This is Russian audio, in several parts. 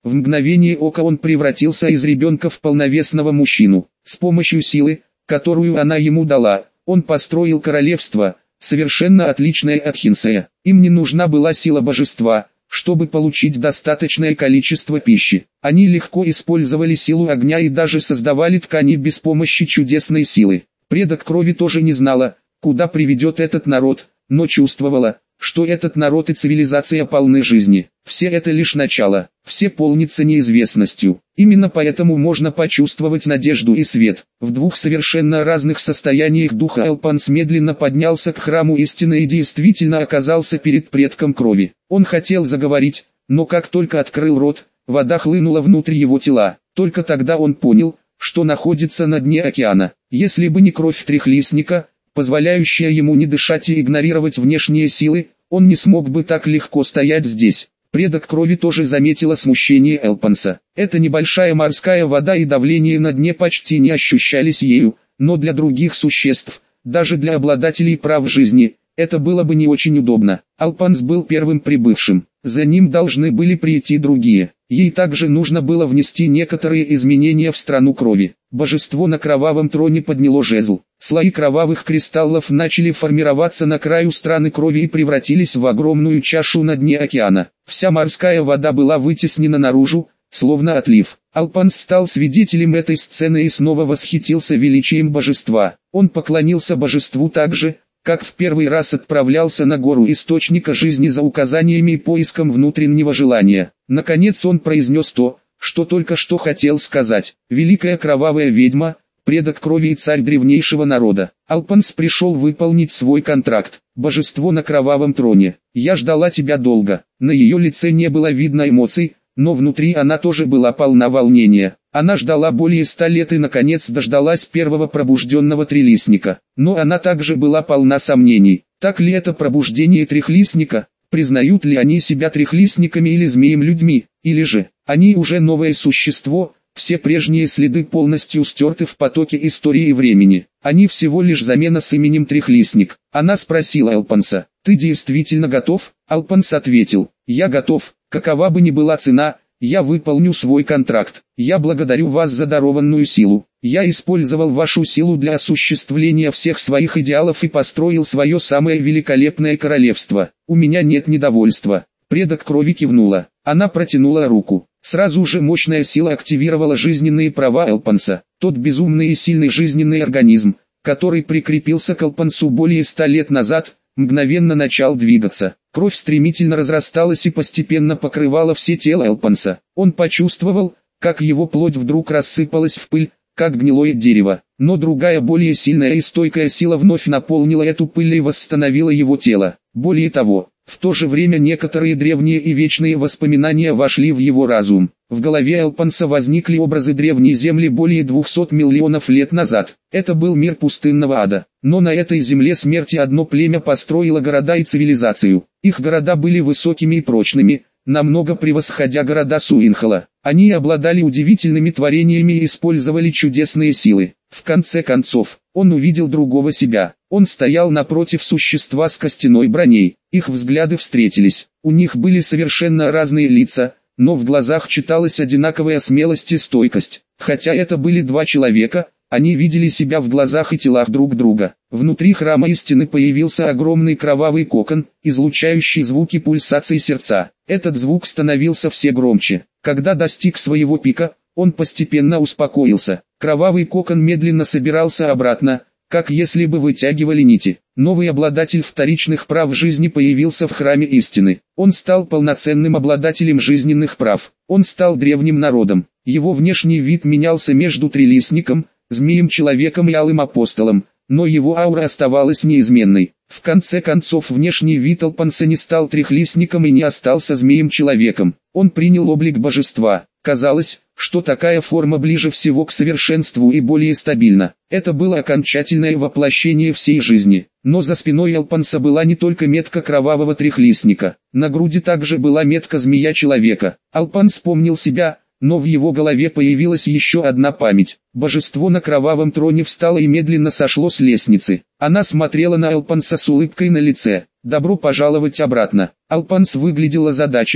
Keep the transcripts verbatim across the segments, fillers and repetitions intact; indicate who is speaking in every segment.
Speaker 1: В мгновение ока он превратился из ребенка в полновесного мужчину. С помощью силы, которую она ему дала, он построил королевство, совершенно отличное от Хинсея. Им не нужна была сила божества, чтобы получить достаточное количество пищи. Они легко использовали силу огня и даже создавали ткани без помощи чудесной силы. Предок крови тоже не знала, куда приведет этот народ, но чувствовала, что этот народ и цивилизация полны жизни. Все это лишь начало, все полнится неизвестностью. Именно поэтому можно почувствовать надежду и свет. В двух совершенно разных состояниях духа Элпанс медленно поднялся к храму истины и действительно оказался перед предком крови. Он хотел заговорить, но как только открыл рот, вода хлынула внутрь его тела. Только тогда он понял, что находится на дне океана. Если бы не кровь трехлистника, позволяющая ему не дышать и игнорировать внешние силы, он не смог бы так легко стоять здесь. Предок крови тоже заметила смущение Элпанса. Эта небольшая морская вода и давление на дне почти не ощущались ею, но для других существ, даже для обладателей прав жизни, это было бы не очень удобно. Элпанс был первым прибывшим, за ним должны были прийти другие. Ей также нужно было внести некоторые изменения в страну крови. Божество на кровавом троне подняло жезл. Слои кровавых кристаллов начали формироваться на краю страны крови и превратились в огромную чашу на дне океана. Вся морская вода была вытеснена наружу, словно отлив. Элпанс стал свидетелем этой сцены и снова восхитился величием божества. Он поклонился божеству так же, как в первый раз отправлялся на гору источника жизни за указаниями и поиском внутреннего желания. Наконец он произнес то, что только что хотел сказать. Великая кровавая ведьма, предок крови и царь древнейшего народа. Элпанс пришел выполнить свой контракт. Божество на кровавом троне. Я ждала тебя долго. На ее лице не было видно эмоций, но внутри она тоже была полна волнения. Она ждала более ста лет и наконец дождалась первого пробужденного трилистника. Но она также была полна сомнений. Так ли это пробуждение трехлистника? Признают ли они себя трехлистниками или змеем-людьми? Или же, они уже новое существо, все прежние следы полностью стерты в потоке истории и времени. Они всего лишь замена с именем трехлистник. Она спросила Элпанса: «Ты действительно готов?» Элпанс ответил: «Я готов, какова бы ни была цена, я выполню свой контракт. Я благодарю вас за дарованную силу. Я использовал вашу силу для осуществления всех своих идеалов и построил свое самое великолепное королевство. У меня нет недовольства». Предок крови кивнула. Она протянула руку. Сразу же мощная сила активировала жизненные права Элпанса. Тот безумный и сильный жизненный организм, который прикрепился к Элпансу более ста лет назад, мгновенно начал двигаться. Кровь стремительно разрасталась и постепенно покрывала все тело Элпанса. Он почувствовал, как его плоть вдруг рассыпалась в пыль, как гнилое дерево. Но другая более сильная и стойкая сила вновь наполнила эту пыль и восстановила его тело. Более того, в то же время некоторые древние и вечные воспоминания вошли в его разум. В голове Элпанса возникли образы древней земли более двухсот миллионов лет назад. Это был мир пустынного ада. Но на этой земле смерти одно племя построило города и цивилизацию. Их города были высокими и прочными, намного превосходя города Суинхала. Они обладали удивительными творениями и использовали чудесные силы. В конце концов, он увидел другого себя. Он стоял напротив существа с костяной броней. Их взгляды встретились. У них были совершенно разные лица, но в глазах читалась одинаковая смелость и стойкость. Хотя это были два человека, они видели себя в глазах и телах друг друга. Внутри храма истины появился огромный кровавый кокон, излучающий звуки пульсации сердца. Этот звук становился все громче. Когда достиг своего пика, он постепенно успокоился. Кровавый кокон медленно собирался обратно, как если бы вытягивали нити. Новый обладатель вторичных прав жизни появился в храме истины. Он стал полноценным обладателем жизненных прав. Он стал древним народом. Его внешний вид менялся между трилистником, змеем-человеком и алым апостолом, но его аура оставалась неизменной. В конце концов внешний вид Элпанса не стал трехлистником и не остался змеем-человеком. Он принял облик божества. Казалось, что такая форма ближе всего к совершенству и более стабильна. Это было окончательное воплощение всей жизни. Но за спиной Элпанса была не только метка кровавого трехлистника. На груди также была метка змея-человека. Элпанс вспомнил себя, но в его голове появилась еще одна память. Божество на кровавом троне встало и медленно сошло с лестницы. Она смотрела на Элпанса с улыбкой на лице. «Добро пожаловать обратно». Элпанс выглядел озадаченным,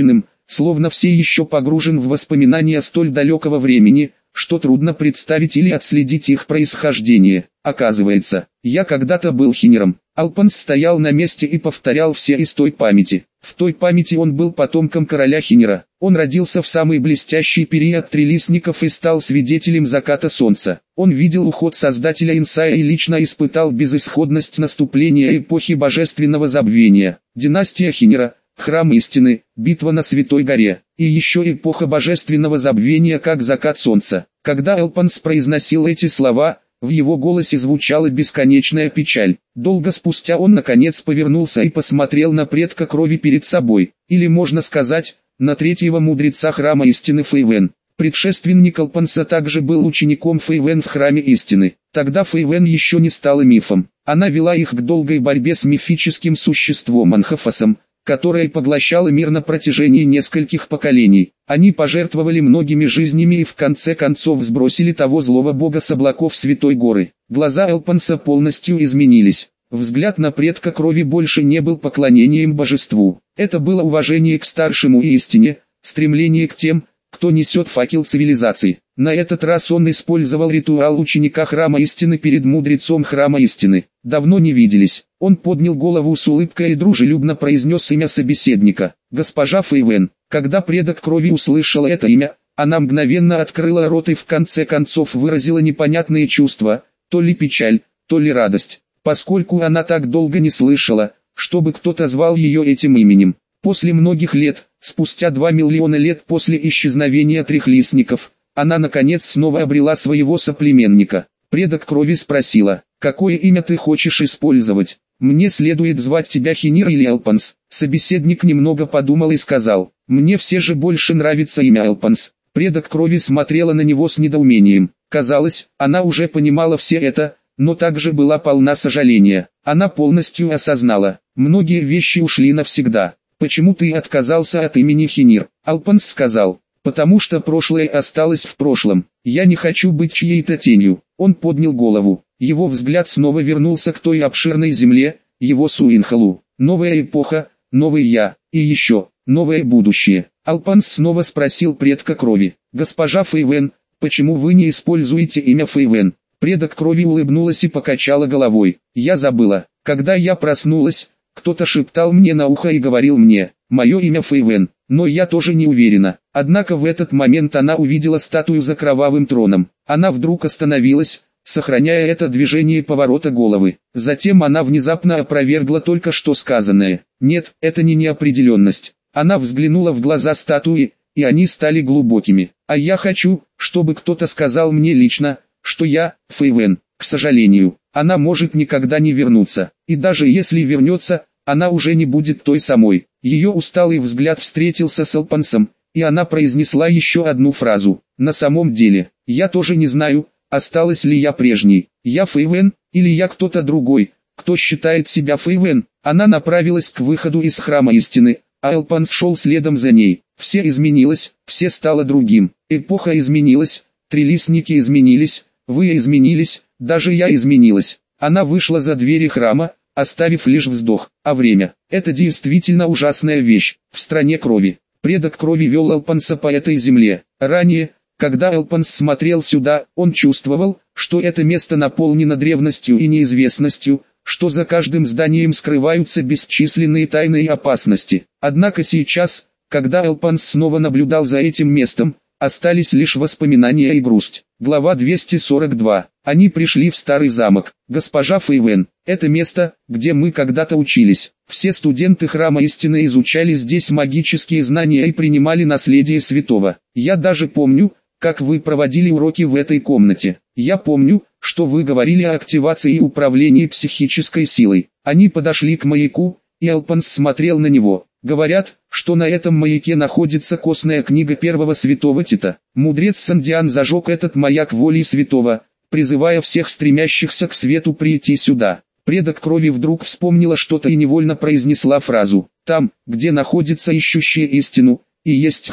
Speaker 1: словно все еще погружен в воспоминания столь далекого времени, что трудно представить или отследить их происхождение. Оказывается, я когда-то был хинером. Алпанс стоял на месте и повторял все из той памяти. В той памяти он был потомком короля Хинера. Он родился в самый блестящий период трилистников и стал свидетелем заката солнца. Он видел уход создателя Инсая и лично испытал безысходность наступления эпохи божественного забвения. Династия Хинера, храм истины, битва на Святой горе, и еще эпоха божественного забвения как закат солнца. Когда Алпанс произносил эти слова, в его голосе звучала бесконечная печаль. Долго спустя он наконец повернулся и посмотрел на предка крови перед собой, или можно сказать, на третьего мудреца храма истины Фейвен. Предшественник Алпанса также был учеником Фейвен в храме истины. Тогда Фейвен еще не стала мифом. Она вела их к долгой борьбе с мифическим существом Анхафасом, которое поглощало мир на протяжении нескольких поколений. Они пожертвовали многими жизнями и в конце концов сбросили того злого бога с облаков Святой горы. Глаза Алпанса полностью изменились. Взгляд на предка крови больше не был поклонением божеству. Это было уважение к старшему и истине, стремление к тем, кто несет факел цивилизации. На этот раз он использовал ритуал ученика храма истины перед мудрецом храма истины. Давно не виделись. Он поднял голову с улыбкой и дружелюбно произнес имя собеседника. Госпожа Фейвен. Когда предок крови услышала это имя, она мгновенно открыла рот и в конце концов выразила непонятные чувства, то ли печаль, то ли радость, поскольку она так долго не слышала, чтобы кто-то звал ее этим именем. После многих лет, спустя два миллиона лет после исчезновения трехлистников, она наконец снова обрела своего соплеменника. Предок крови спросила: «Какое имя ты хочешь использовать? Мне следует звать тебя Хинир или Алпанс?» Собеседник немного подумал и сказал: «Мне все же больше нравится имя Алпанс». Предок крови смотрела на него с недоумением. Казалось, она уже понимала все это, но также была полна сожаления. Она полностью осознала: многие вещи ушли навсегда. «Почему ты отказался от имени Хинир?» Алпанс сказал: «Потому что прошлое осталось в прошлом. Я не хочу быть чьей-то тенью». Он поднял голову. Его взгляд снова вернулся к той обширной земле, его Суинхалу. Новая эпоха, новый я, и еще, новое будущее. Алпанс снова спросил предка крови: «Госпожа Фейвен, почему вы не используете имя Фейвен?» Предок крови улыбнулась и покачала головой. «Я забыла. Когда я проснулась, кто-то шептал мне на ухо и говорил мне: мое имя Фейвен, но я тоже не уверена». Однако в этот момент она увидела статую за кровавым троном. Она вдруг остановилась, сохраняя это движение поворота головы. Затем она внезапно опровергла только что сказанное. «Нет, это не неопределенность». Она взглянула в глаза статуи, и они стали глубокими. «А я хочу, чтобы кто-то сказал мне лично, что я, Фейвен, к сожалению, она может никогда не вернуться. И даже если вернется, она уже не будет той самой». Ее усталый взгляд встретился с Алпансом, и она произнесла еще одну фразу. «На самом деле, я тоже не знаю, осталась ли я прежней. Я Фейвен, или я кто-то другой, кто считает себя Фейвен». Она направилась к выходу из храма истины, а Алпанс шел следом за ней. Все изменилось, все стало другим. Эпоха изменилась, трилистники изменились, вы изменились, даже я изменилась. Она вышла за двери храма, оставив лишь вздох. А время – это действительно ужасная вещь. В стране крови. Предок крови вел Алпанса по этой земле. Ранее, когда Алпанс смотрел сюда, он чувствовал, что это место наполнено древностью и неизвестностью, что за каждым зданием скрываются бесчисленные тайны и опасности. Однако сейчас, когда Алпанс снова наблюдал за этим местом, остались лишь воспоминания и грусть. Глава двести сорок два. Они пришли в старый замок. «Госпожа Фейвен, это место, где мы когда-то учились. Все студенты храма истины изучали здесь магические знания и принимали наследие святого. Я даже помню, как вы проводили уроки в этой комнате. Я помню, что вы говорили о активации и управлении психической силой». Они подошли к маяку, и Алпанс смотрел на него. «Говорят, что на этом маяке находится костная книга первого святого Тита. Мудрец Сандиан зажег этот маяк волей святого, призывая всех стремящихся к свету прийти сюда». Предок крови вдруг вспомнила что-то и невольно произнесла фразу: «Там, где находится ищущий истину, и есть храм».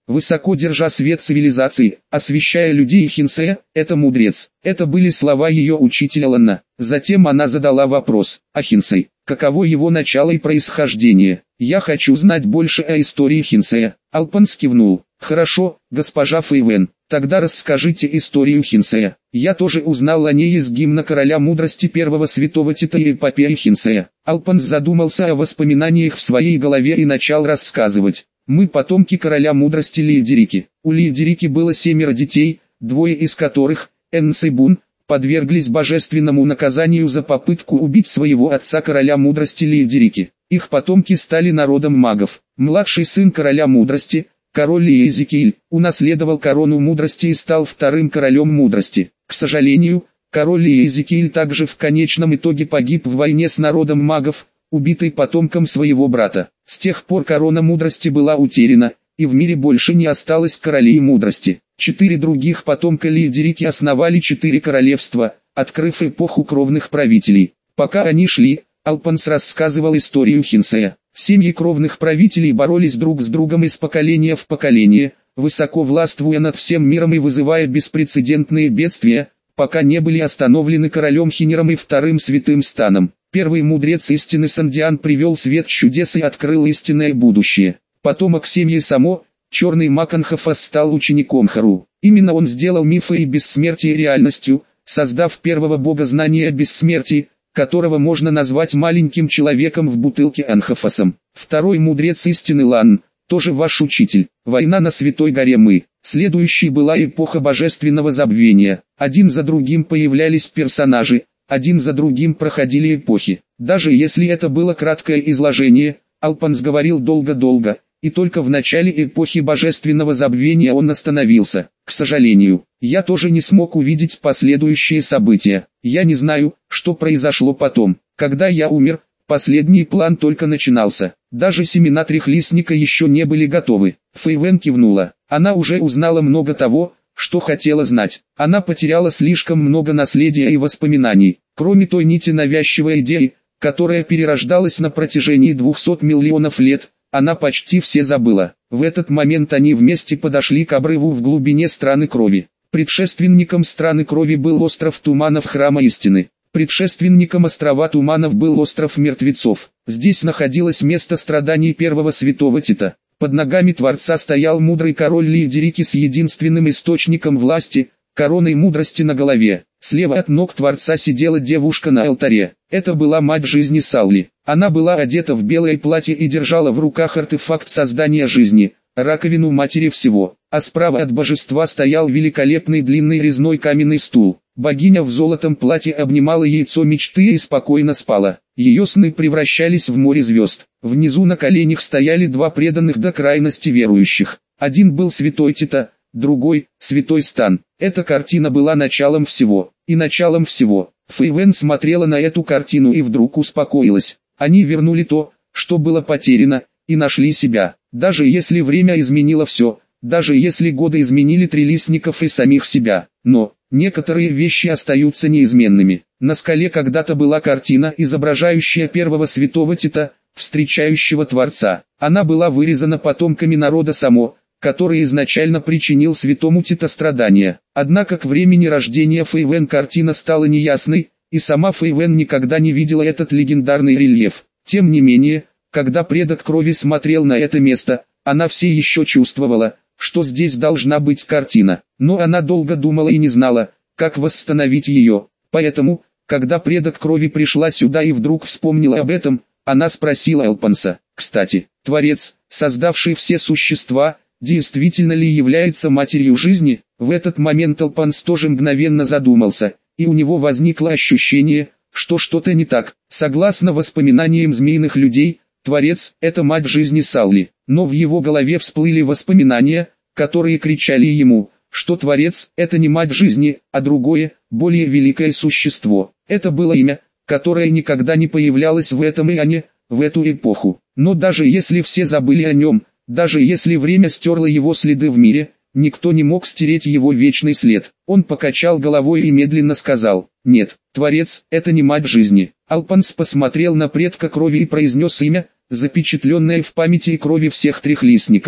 Speaker 1: высоко держа свет цивилизации, освещая людей Хинсея, это мудрец. Это были слова ее учителя Ланна. Затем она задала вопрос: а Хинсей, каково его начало и происхождение? Я хочу знать больше о истории Хинсея. Алпанс кивнул. Хорошо, госпожа Фейвен, тогда расскажите историю Хинсея. Я тоже узнал о ней из гимна короля мудрости первого святого Тита и эпопеи Хинсея. Алпанс задумался о воспоминаниях в своей голове и начал рассказывать. Мы потомки короля мудрости Лиедерики. У Лиедерики было семеро детей, двое из которых, Энс и Бун, подверглись божественному наказанию за попытку убить своего отца короля мудрости Лиедерики. Их потомки стали народом магов. Младший сын короля мудрости, король Иезекииль, унаследовал корону мудрости и стал вторым королем мудрости. К сожалению, король Иезекииль также в конечном итоге погиб в войне с народом магов, убитый потомком своего брата. С тех пор корона мудрости была утеряна, и в мире больше не осталось королей мудрости. Четыре других потомка Лиедерики основали четыре королевства, открыв эпоху кровных правителей. Пока они шли, Алпанс рассказывал историю Хинсея. Семьи кровных правителей боролись друг с другом из поколения в поколение, высоко властвуя над всем миром и вызывая беспрецедентные бедствия, пока не были остановлены королем Хинером и вторым святым станом. Первый мудрец истины Сандиан привел свет чудес и открыл истинное будущее. Потомок семьи Само, черный маг Анхафас, стал учеником Хару. Именно он сделал мифы и бессмертие реальностью, создав первого бога знания о бессмертии, которого можно назвать маленьким человеком в бутылке Анхафасом. Второй мудрец истины Лан, тоже ваш учитель. Война на Святой горе Мы. Следующей была эпоха божественного забвения. Один за другим появлялись персонажи, один за другим проходили эпохи. Даже если это было краткое изложение, Алпанс говорил долго-долго, и только в начале эпохи божественного забвения он остановился. К сожалению, я тоже не смог увидеть последующие события. Я не знаю, что произошло потом. Когда я умер, последний план только начинался. Даже семена трехлистника еще не были готовы. Фейвен кивнула. Она уже узнала много того, что хотела знать. Она потеряла слишком много наследия и воспоминаний. Кроме той нити навязчивой идеи, которая перерождалась на протяжении двухсот миллионов лет, она почти все забыла. В этот момент они вместе подошли к обрыву в глубине страны крови. Предшественником страны крови был остров Туманов Храма Истины. Предшественником острова Туманов был остров Мертвецов. Здесь находилось место страданий первого святого Тита. Под ногами Творца стоял мудрый король Лиедерики с единственным источником власти, короной мудрости на голове. Слева от ног Творца сидела девушка на алтаре. Это была мать жизни Салли. Она была одета в белое платье и держала в руках артефакт создания жизни, раковину матери всего. А справа от божества стоял великолепный длинный резной каменный стул. Богиня в золотом платье обнимала яйцо мечты и спокойно спала. Ее сны превращались в море звезд. Внизу на коленях стояли два преданных до крайности верующих. Один был святой Тита, другой – святой Стан. Эта картина была началом всего. И началом всего. Фейвен смотрела на эту картину и вдруг успокоилась. Они вернули то, что было потеряно, и нашли себя. Даже если время изменило все, даже если годы изменили трилистников и самих себя. Но некоторые вещи остаются неизменными. На скале когда-то была картина, изображающая первого святого Тита, встречающего Творца. Она была вырезана потомками народа Само, который изначально причинил святому Тита страдания. Однако к времени рождения Фейвен картина стала неясной, и сама Фейвен никогда не видела этот легендарный рельеф. Тем не менее, когда предок крови смотрел на это место, она все еще чувствовала, что здесь должна быть картина. Но она долго думала и не знала, как восстановить ее. Поэтому, когда предок крови пришла сюда и вдруг вспомнила об этом, она спросила Алпанса: «Кстати, Творец, создавший все существа, действительно ли является матерью жизни?» В этот момент Алпанс тоже мгновенно задумался, и у него возникло ощущение, что что-то не так. Согласно воспоминаниям змеиных людей, Творец – это мать жизни Салли. Но в его голове всплыли воспоминания, которые кричали ему, что Творец – это не мать жизни, а другое, более великое существо. Это было имя, которое никогда не появлялось в этом ионе, в эту эпоху. Но даже если все забыли о нем, даже если время стерло его следы в мире, никто не мог стереть его вечный след. Он покачал головой и медленно сказал: «Нет, Творец – это не мать жизни». Алпанс посмотрел на предка крови и произнес имя, запечатленное в памяти и крови всех трехлистников.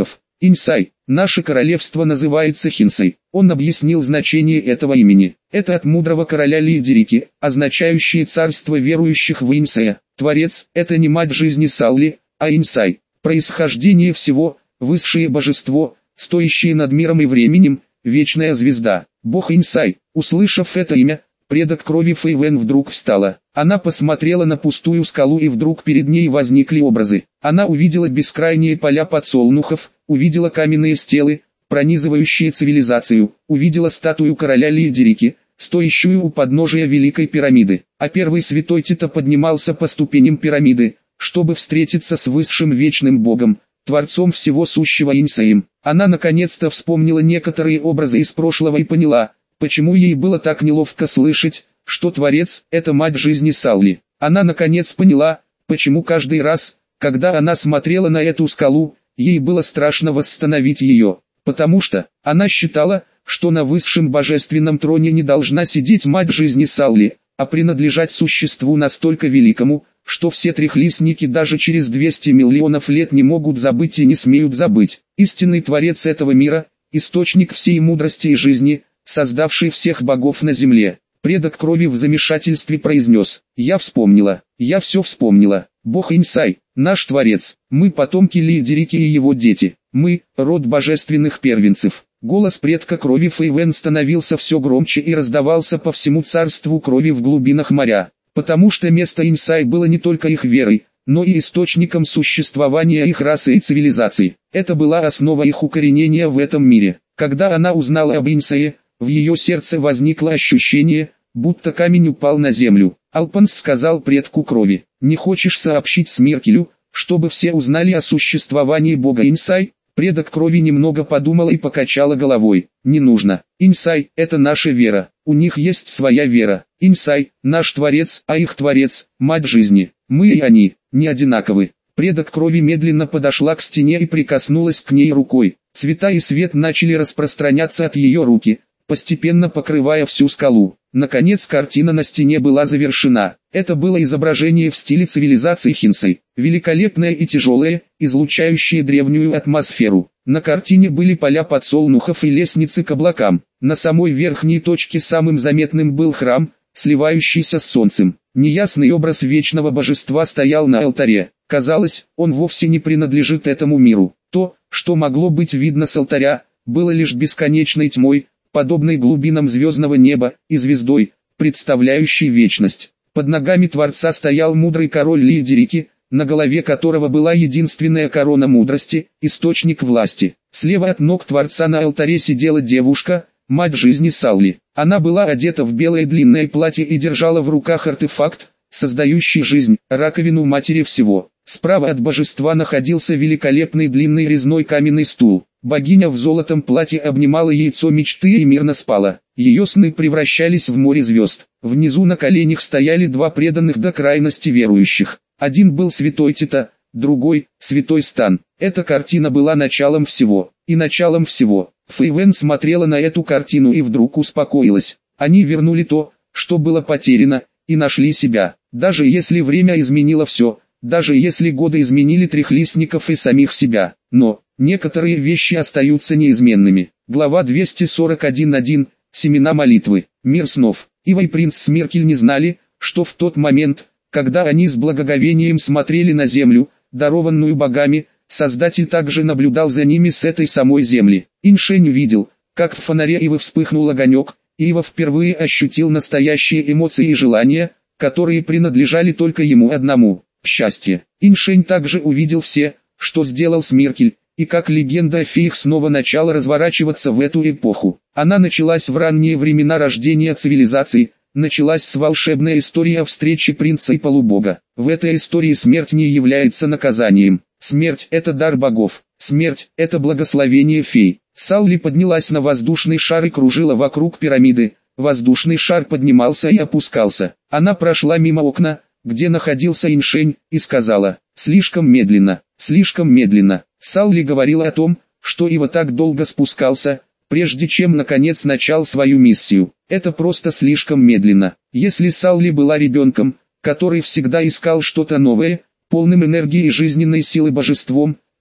Speaker 1: Инсай, наше королевство называется Хинсай. Он объяснил значение этого имени. Это от мудрого короля Лидерики, означающее царство верующих в Инсая. Творец – это не мать жизни Салли, а Инсай. Происхождение всего, высшее божество, стоящее над миром и временем, вечная звезда. Бог Инсай. Услышав это имя, предок крови Фейвен вдруг встала. Она посмотрела на пустую скалу, и вдруг перед ней возникли образы. Она увидела бескрайние поля подсолнухов, увидела каменные стелы, пронизывающие цивилизацию, увидела статую короля Лидерики, стоящую у подножия Великой пирамиды. А первый святой Тита поднимался по ступеням пирамиды, чтобы встретиться с высшим вечным Богом, Творцом всего сущего Инсаем. Она наконец-то вспомнила некоторые образы из прошлого и поняла, почему ей было так неловко слышать, что Творец – это мать жизни Салли. Она наконец поняла, почему каждый раз, когда она смотрела на эту скалу, ей было страшно восстановить ее, потому что она считала, что на высшем божественном троне не должна сидеть мать жизни Салли, а принадлежать существу настолько великому, что все трехлистники даже через двести миллионов лет не могут забыть и не смеют забыть. Истинный Творец этого мира, источник всей мудрости и жизни, создавший всех богов на земле. Предок крови в замешательстве произнес: «Я вспомнила, я все вспомнила. Бог Инсай, наш Творец, мы потомки Лидерики и его дети, мы – род божественных первенцев». Голос предка крови Фейвен становился все громче и раздавался по всему царству крови в глубинах моря, потому что место Инсай было не только их верой, но и источником существования их расы и цивилизации. Это была основа их укоренения в этом мире. Когда она узнала об Инсае, в ее сердце возникло ощущение, будто камень упал на землю. Алпанс сказал предку крови: «Не хочешь сообщить Смиркелю, чтобы все узнали о существовании бога Инсай?» Предок крови немного подумала и покачала головой. «Не нужно. Инсай – это наша вера. У них есть своя вера. Инсай – наш Творец, а их Творец – мать жизни. Мы и они не одинаковы». Предок крови медленно подошла к стене и прикоснулась к ней рукой. Цвета и свет начали распространяться от ее руки, постепенно покрывая всю скалу. Наконец картина на стене была завершена. Это было изображение в стиле цивилизации Хинсай, великолепное и тяжелое, излучающее древнюю атмосферу. На картине были поля подсолнухов и лестницы к облакам. На самой верхней точке самым заметным был храм, сливающийся с солнцем. Неясный образ вечного божества стоял на алтаре. Казалось, он вовсе не принадлежит этому миру. То, что могло быть видно с алтаря, было лишь бесконечной тьмой, подобной глубинам звездного неба, и звездой, представляющей вечность. Под ногами Творца стоял мудрый король Лидерики, на голове которого была единственная корона мудрости, источник власти. Слева от ног Творца на алтаре сидела девушка, мать жизни Салли. Она была одета в белое длинное платье и держала в руках артефакт, создающий жизнь, раковину матери всего. Справа от божества находился великолепный длинный резной каменный стул. Богиня в золотом платье обнимала яйцо мечты и мирно спала. Ее сны превращались в море звезд. Внизу на коленях стояли два преданных до крайности верующих. Один был святой Тита, другой – святой Стан. Эта картина была началом всего. И началом всего. Фейвен смотрела на эту картину и вдруг успокоилась. Они вернули то, что было потеряно, и нашли себя. Даже если время изменило все, даже если годы изменили трехлистников и самих себя. Но некоторые вещи остаются неизменными. Глава двести сорок один точка один. Семена молитвы. Мир снов. Ива и принц Смиркель не знали, что в тот момент, когда они с благоговением смотрели на землю, дарованную богами, Создатель также наблюдал за ними с этой самой земли. Иншень видел, как в фонаре Ивы вспыхнул огонек, и Ива впервые ощутил настоящие эмоции и желания, которые принадлежали только ему одному – счастье. Иншень также увидел все, что сделал Смиркель, и как легенда о феях снова начала разворачиваться в эту эпоху. Она началась в ранние времена рождения цивилизации, началась с волшебной истории о встрече принца и полубога. В этой истории смерть не является наказанием. Смерть – это дар богов. Смерть – это благословение фей. Салли поднялась на воздушный шар и кружила вокруг пирамиды. Воздушный шар поднимался и опускался. Она прошла мимо окна, где находился Иншень, и сказала: «Слишком медленно, слишком медленно». Салли говорила о том, что Ива так долго спускался, прежде чем наконец начал свою миссию. Это просто слишком медленно. Если Салли была ребенком, который всегда искал что-то новое, полным энергии и жизненной силы божеством,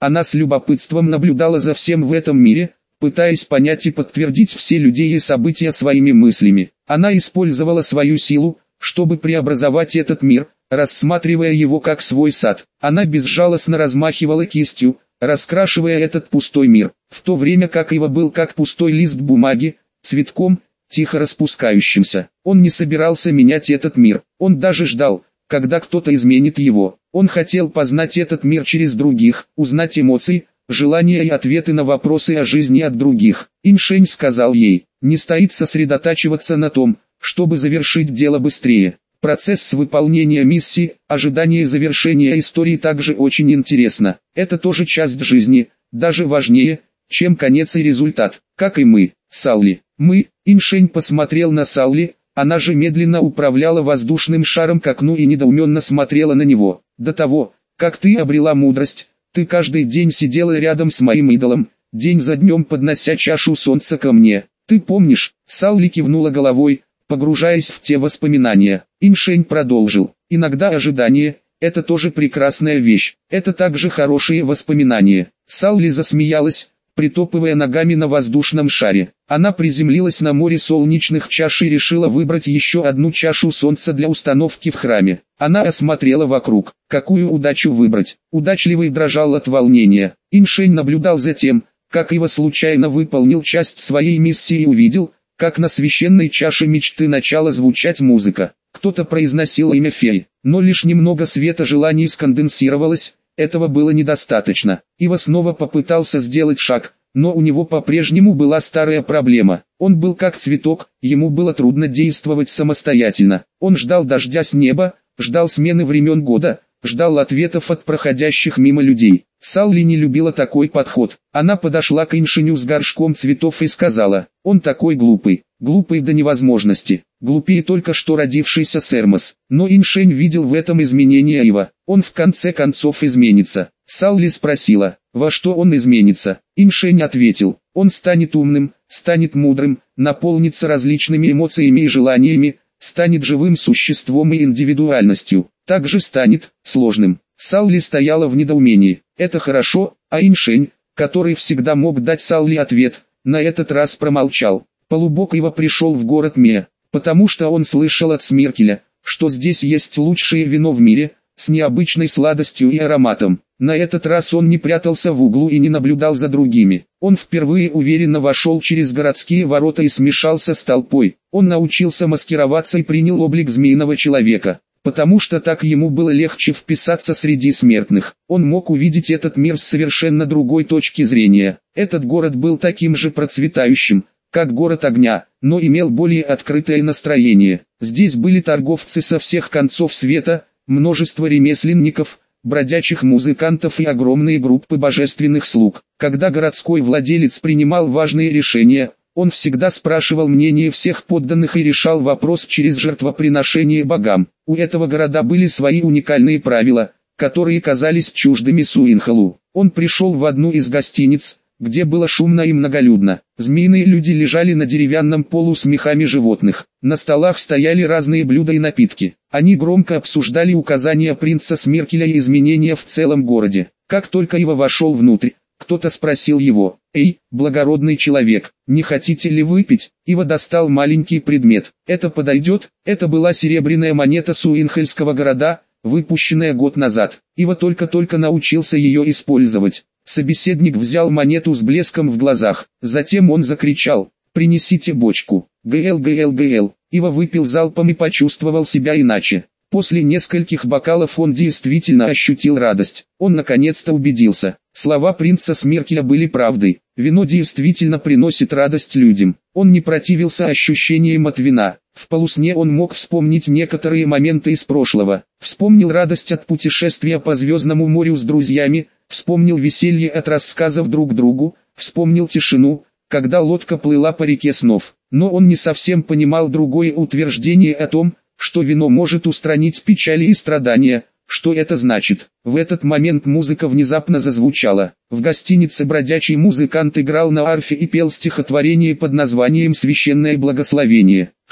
Speaker 1: Она с любопытством наблюдала за всем в этом мире, пытаясь понять и подтвердить все людей и события своими мыслями. Она использовала свою силу, чтобы преобразовать этот мир, рассматривая его как свой сад. Она безжалостно размахивала кистью, раскрашивая этот пустой мир, в то время как Ива был как пустой лист бумаги, цветком, тихо распускающимся. Он не собирался менять этот мир, он даже ждал, когда кто-то изменит его. Он хотел познать этот мир через других, узнать эмоции, желания и ответы на вопросы о жизни от других. Иншень сказал ей, не стоит сосредотачиваться на том, чтобы завершить дело быстрее. Процесс выполнения миссии, ожидание завершения истории также очень интересно. Это тоже часть жизни, даже важнее, чем конец и результат. Как и мы, Салли. Мы, Иншень посмотрел на Салли, она же медленно управляла воздушным шаром к окну и недоуменно смотрела на него. До того, как ты обрела мудрость, ты каждый день сидела рядом с моим идолом, день за днем поднося чашу солнца ко мне. Ты помнишь? Салли кивнула головой, погружаясь в те воспоминания. Иншень продолжил. Иногда ожидание – это тоже прекрасная вещь. Это также хорошие воспоминания. Салли засмеялась, притопывая ногами на воздушном шаре. Она приземлилась на море солнечных чаш и решила выбрать еще одну чашу солнца для установки в храме. Она осмотрела вокруг. Какую удачу выбрать? Удачливый дрожал от волнения. Иншень наблюдал за тем, как Ива случайно выполнил часть своей миссии и увидел, как на священной чаше мечты начала звучать музыка. Кто-то произносил имя феи, но лишь немного света желаний сконденсировалось, этого было недостаточно. Ива снова попытался сделать шаг, но у него по-прежнему была старая проблема. Он был как цветок, ему было трудно действовать самостоятельно. Он ждал дождя с неба, ждал смены времен года, ждал ответов от проходящих мимо людей. Салли не любила такой подход. Она подошла к Иншеню с горшком цветов и сказала, он такой глупый, глупый до невозможности, глупее только что родившийся Сермос. Но Иншень видел в этом изменение Ива, он в конце концов изменится. Салли спросила, во что он изменится. Иншень ответил, он станет умным, станет мудрым, наполнится различными эмоциями и желаниями, станет живым существом и индивидуальностью, также станет сложным. Салли стояла в недоумении. Это хорошо, а Иншень, который всегда мог дать Салли ответ, на этот раз промолчал. Полубог Ива пришел в город Ме, потому что он слышал от Смиркеля, что здесь есть лучшее вино в мире, с необычной сладостью и ароматом. На этот раз он не прятался в углу и не наблюдал за другими. Он впервые уверенно вошел через городские ворота и смешался с толпой. Он научился маскироваться и принял облик змеиного человека, потому что так ему было легче вписаться среди смертных. Он мог увидеть этот мир с совершенно другой точки зрения. Этот город был таким же процветающим, как город огня, но имел более открытое настроение. Здесь были торговцы со всех концов света, множество ремесленников, бродячих музыкантов и огромные группы божественных слуг. Когда городской владелец принимал важные решения, он всегда спрашивал мнение всех подданных и решал вопрос через жертвоприношение богам. У этого города были свои уникальные правила, которые казались чуждыми Суинхалу. Он пришел в одну из гостиниц, где было шумно и многолюдно. Змеиные люди лежали на деревянном полу с мехами животных. На столах стояли разные блюда и напитки. Они громко обсуждали указания принца Смиркеля и изменения в целом городе. Как только Ива вошел внутрь, кто-то спросил его, «Эй, благородный человек, не хотите ли выпить?» Ива достал маленький предмет. «Это подойдет?» Это была серебряная монета Суинхельского города, выпущенная год назад. Ива только-только научился ее использовать. Собеседник взял монету с блеском в глазах. Затем он закричал, «Принесите бочку!» ГЛ ГЛ ГЛ. Ива выпил залпом и почувствовал себя иначе. После нескольких бокалов он действительно ощутил радость. Он наконец-то убедился. Слова принца Смиркеля были правдой. Вино действительно приносит радость людям. Он не противился ощущениям от вина. В полусне он мог вспомнить некоторые моменты из прошлого. Вспомнил радость от путешествия по Звездному морю с друзьями, вспомнил веселье от рассказов друг другу, вспомнил тишину, когда лодка плыла по реке снов. Но он не совсем понимал другое утверждение о том, что вино может устранить печали и страдания. Что это значит? В этот момент музыка внезапно зазвучала. В гостинице бродячий музыкант играл на арфе и пел стихотворение под названием «Священное благословение».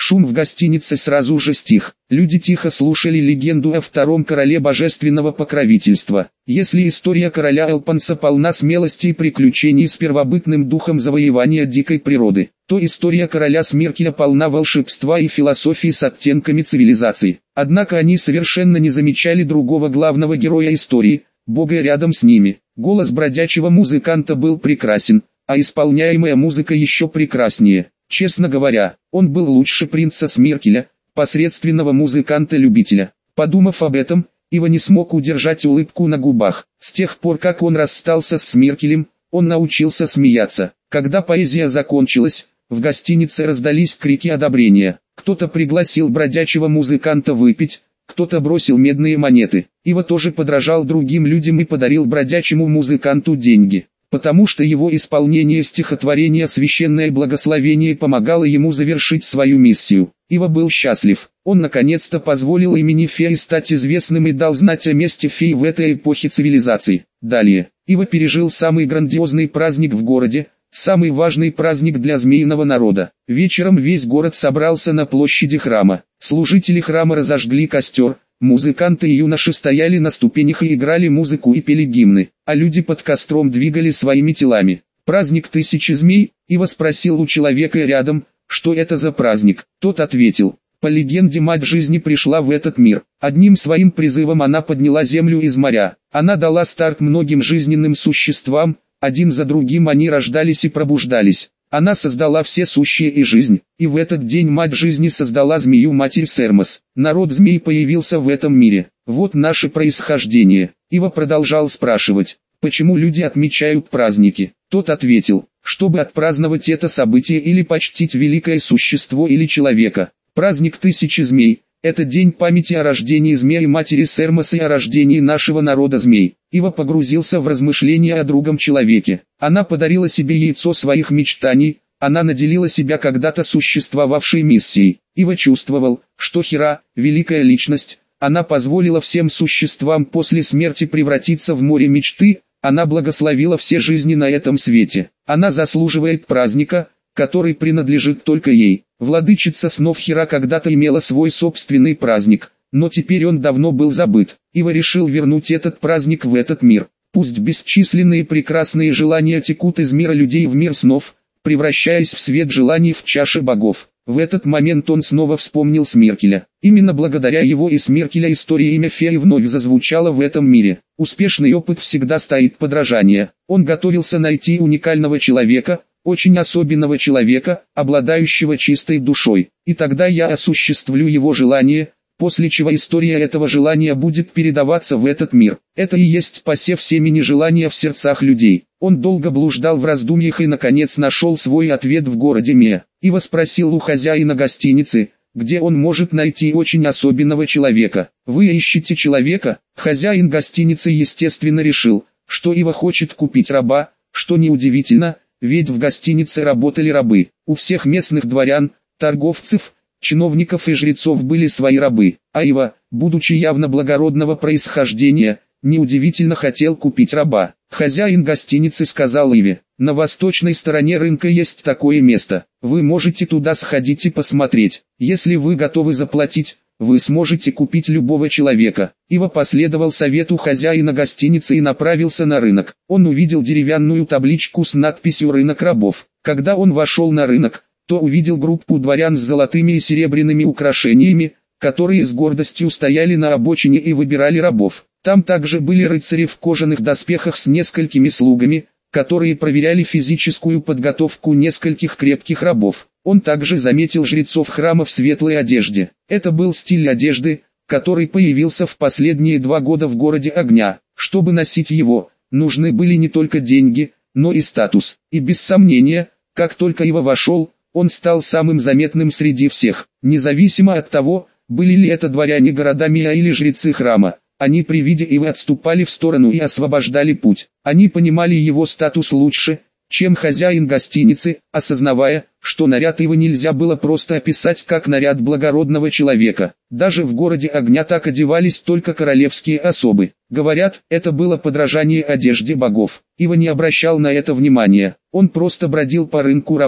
Speaker 1: Шум в гостинице сразу же стих. Люди тихо слушали легенду о втором короле божественного покровительства. Если история короля Элпанса полна смелости и приключений с первобытным духом завоевания дикой природы, то история короля Смиркеля полна волшебства и философии с оттенками цивилизации. Однако они совершенно не замечали другого главного героя истории, Бога рядом с ними. Голос бродячего музыканта был прекрасен, а исполняемая музыка еще прекраснее. Честно говоря, он был лучше принца Смиркеля, посредственного музыканта-любителя. Подумав об этом, Ива не смог удержать улыбку на губах. С тех пор, как он расстался с Смиркелем, он научился смеяться. Когда поэзия закончилась, в гостинице раздались крики одобрения. Кто-то пригласил бродячего музыканта выпить, кто-то бросил медные монеты. Ива тоже подражал другим людям и подарил бродячему музыканту деньги, потому что его исполнение стихотворения «Священное благословение» помогало ему завершить свою миссию. Ива был счастлив. Он наконец-то позволил имени феи стать известным и дал знать о месте феи в этой эпохе цивилизации. Далее, Ива пережил самый грандиозный праздник в городе, самый важный праздник для змеиного народа. Вечером весь город собрался на площади храма. Служители храма разожгли костер. Музыканты и юноши стояли на ступенях и играли музыку и пели гимны, а люди под костром двигали своими телами. Праздник тысячи змей. Ива спросил у человека рядом, что это за праздник. Тот ответил: по легенде, мать жизни пришла в этот мир. Одним своим призывом она подняла землю из моря. Она дала старт многим жизненным существам, один за другим они рождались и пробуждались. Она создала все сущее и жизнь, и в этот день мать жизни создала змею-матерь Сермос. Народ змей появился в этом мире. Вот наше происхождение. Ива продолжал спрашивать, почему люди отмечают праздники. Тот ответил, чтобы отпраздновать это событие или почтить великое существо или человека. Праздник тысячи змей – это день памяти о рождении змеи-матери Сермос и о рождении нашего народа змей. Ива погрузился в размышления о другом человеке. Она подарила себе яйцо своих мечтаний, она наделила себя когда-то существовавшей миссией. Ива чувствовал, что Хера – великая личность, она позволила всем существам после смерти превратиться в море мечты, она благословила все жизни на этом свете. Она заслуживает праздника, который принадлежит только ей. Владычица снов Хера когда-то имела свой собственный праздник, но теперь он давно был забыт. Ива решил вернуть этот праздник в этот мир. Пусть бесчисленные прекрасные желания текут из мира людей в мир снов, превращаясь в свет желаний в чаше богов. В этот момент он снова вспомнил Смиркеля. Именно благодаря его и Смиркеля история имя феи вновь зазвучала в этом мире. Успешный опыт всегда стоит подражание. Он готовился найти уникального человека, очень особенного человека, обладающего чистой душой. И тогда я осуществлю его желание, после чего история этого желания будет передаваться в этот мир. Это и есть посев семени желания в сердцах людей. Он долго блуждал в раздумьях и наконец нашел свой ответ в городе Меа. Ива спросил у хозяина гостиницы, где он может найти очень особенного человека. Вы ищете человека? Хозяин гостиницы естественно решил, что Ива хочет купить раба, что неудивительно, ведь в гостинице работали рабы. У всех местных дворян, торговцев, чиновников и жрецов были свои рабы, а Ива, будучи явно благородного происхождения, неудивительно хотел купить раба. Хозяин гостиницы сказал Иве, на восточной стороне рынка есть такое место, вы можете туда сходить и посмотреть, если вы готовы заплатить, вы сможете купить любого человека. Ива последовал совету хозяина гостиницы и направился на рынок. Он увидел деревянную табличку с надписью «Рынок рабов». Когда он вошел на рынок, то увидел группу дворян с золотыми и серебряными украшениями, которые с гордостью стояли на обочине и выбирали рабов. Там также были рыцари в кожаных доспехах с несколькими слугами, которые проверяли физическую подготовку нескольких крепких рабов. Он также заметил жрецов храма в светлой одежде. Это был стиль одежды, который появился в последние два года в городе Огня. Чтобы носить его, нужны были не только деньги, но и статус. И без сомнения, как только Ива вошел, он стал самым заметным среди всех. Независимо от того, были ли это дворяне города Меа или жрецы храма, они при виде Ивы отступали в сторону и освобождали путь. Они понимали его статус лучше, чем хозяин гостиницы, осознавая, что наряд Ивы нельзя было просто описать как наряд благородного человека. Даже в городе Огня так одевались только королевские особы. Говорят, это было подражание одежде богов. Ива не обращал на это внимания, он просто бродил по рынку рабов.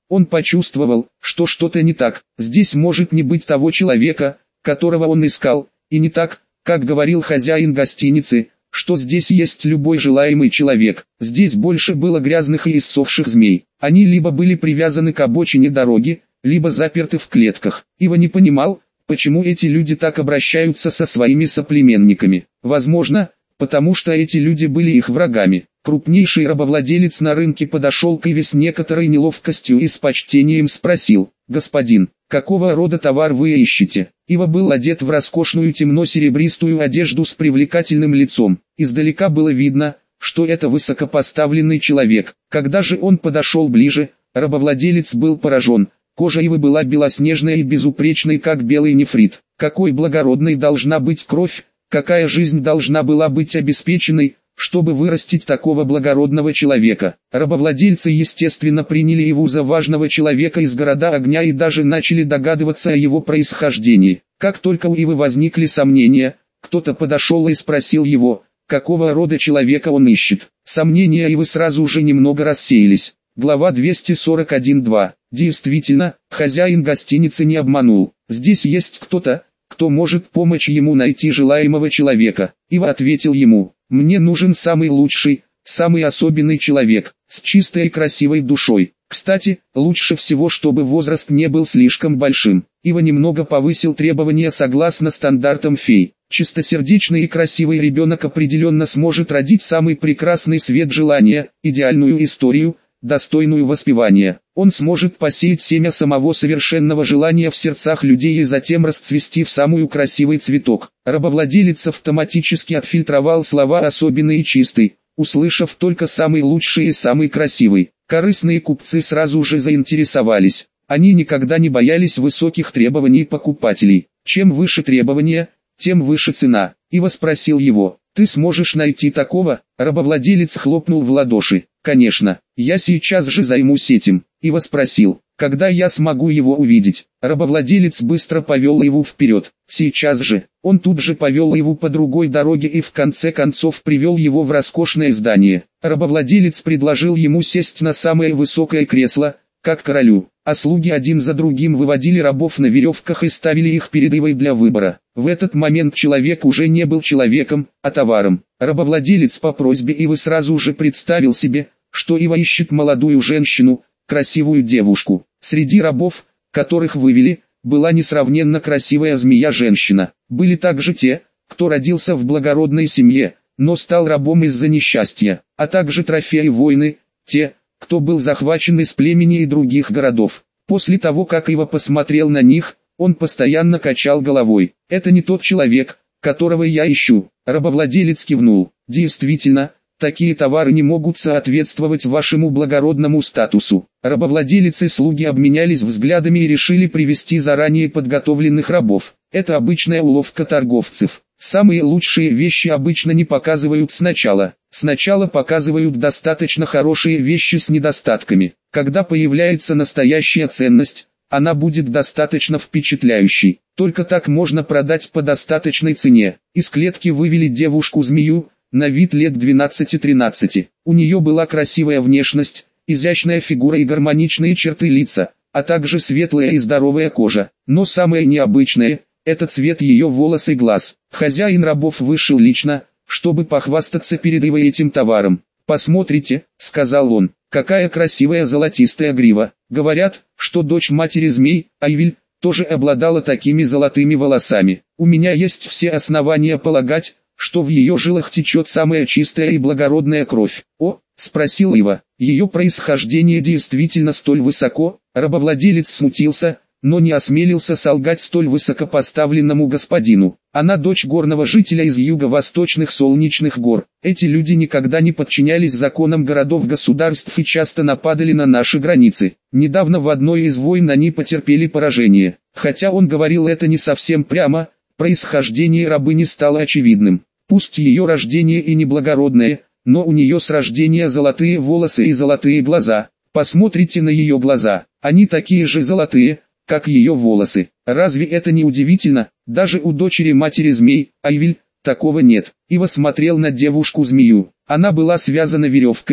Speaker 1: Он почувствовал, что что-то не так. Здесь может не быть того человека, которого он искал, и не так, как говорил хозяин гостиницы, что здесь есть любой желаемый человек. Здесь больше было грязных и иссохших змей. Они либо были привязаны к обочине дороги, либо заперты в клетках. Ива не понимал, почему эти люди так обращаются со своими соплеменниками. Возможно, потому что эти люди были их врагами. Крупнейший рабовладелец на рынке подошел к Иве с некоторой неловкостью и с почтением спросил: «Господин, какого рода товар вы ищете?» Ива был одет в роскошную темно-серебристую одежду с привлекательным лицом. Издалека было видно, что это высокопоставленный человек. Когда же он подошел ближе, рабовладелец был поражен. Кожа Ивы была белоснежной и безупречной, как белый нефрит. Какой благородной должна быть кровь, какая жизнь должна была быть обеспеченной, чтобы вырастить такого благородного человека. Рабовладельцы естественно приняли его за важного человека из города огня и даже начали догадываться о его происхождении. Как только у Ивы возникли сомнения, кто-то подошел и спросил его, какого рода человека он ищет. Сомнения Ивы сразу же немного рассеялись. Глава двести сорок один точка два. Действительно, хозяин гостиницы не обманул. Здесь есть кто-то, кто может помочь ему найти желаемого человека. Ива ответил ему: «Мне нужен самый лучший, самый особенный человек, с чистой и красивой душой. Кстати, лучше всего, чтобы возраст не был слишком большим». Ива немного повысил требования согласно стандартам фей. Чистосердечный и красивый ребенок определенно сможет родить самый прекрасный свет желания, идеальную историю, достойную воспевания. Он сможет посеять семя самого совершенного желания в сердцах людей и затем расцвести в самую красивый цветок. Рабовладелец автоматически отфильтровал слова «особенный» и «чистый», услышав только «самый лучший» и «самый красивый». Корыстные купцы сразу же заинтересовались. Они никогда не боялись высоких требований покупателей. Чем выше требования, тем выше цена. Ива спросил его: «Ты сможешь найти такого?» Рабовладелец хлопнул в ладоши: «Конечно, я сейчас же займусь этим». Ива спросил: «Когда я смогу его увидеть?» Рабовладелец быстро повел его вперед. «Сейчас же». Он тут же повел его по другой дороге и в конце концов привел его в роскошное здание. Рабовладелец предложил ему сесть на самое высокое кресло, как королю, а слуги один за другим выводили рабов на веревках и ставили их перед Ивой для выбора. В этот момент человек уже не был человеком, а товаром. Рабовладелец по просьбе Ивы сразу же представил себе, что Ива ищет молодую женщину, красивую девушку. Среди рабов, которых вывели, была несравненно красивая змея-женщина. Были также те, кто родился в благородной семье, но стал рабом из-за несчастья, а также трофеи войны, те, кто был захвачен из племени и других городов. После того, как Ива посмотрел на них, он постоянно качал головой. «Это не тот человек, которого я ищу». Рабовладелец кивнул. «Действительно, такие товары не могут соответствовать вашему благородному статусу». Рабовладелец и слуги обменялись взглядами и решили привести заранее подготовленных рабов. Это обычная уловка торговцев. Самые лучшие вещи обычно не показывают сначала. Сначала показывают достаточно хорошие вещи с недостатками. Когда появляется настоящая ценность, она будет достаточно впечатляющей. Только так можно продать по достаточной цене. Из клетки вывели девушку-змею, на вид лет двенадцати-тринадцати. У нее была красивая внешность, изящная фигура и гармоничные черты лица, а также светлая и здоровая кожа. Но самое необычное – это цвет ее волос и глаз. Хозяин рабов вышел лично, чтобы похвастаться перед Ивой этим товаром. «Посмотрите», — сказал он, — «какая красивая золотистая грива». Говорят, что дочь матери змей, Айвиль, тоже обладала такими золотыми волосами. У меня есть все основания полагать, что в ее жилах течет самая чистая и благородная кровь. «О», — спросил Ива, — «ее происхождение действительно столь высоко?» Рабовладелец смутился, но не осмелился солгать столь высокопоставленному господину. Она дочь горного жителя из юго-восточных солнечных гор. Эти люди никогда не подчинялись законам городов-государств и часто нападали на наши границы. Недавно в одной из войн они потерпели поражение. Хотя он говорил это не совсем прямо, происхождение рабыни стало очевидным. Пусть ее рождение и неблагородное, но у нее с рождения золотые волосы и золотые глаза. Посмотрите на ее глаза, они такие же золотые, как ее волосы. Разве это не удивительно? Даже у дочери матери змей, Айвиль, такого нет. Ива смотрел на девушку-змею. Она была связана веревками,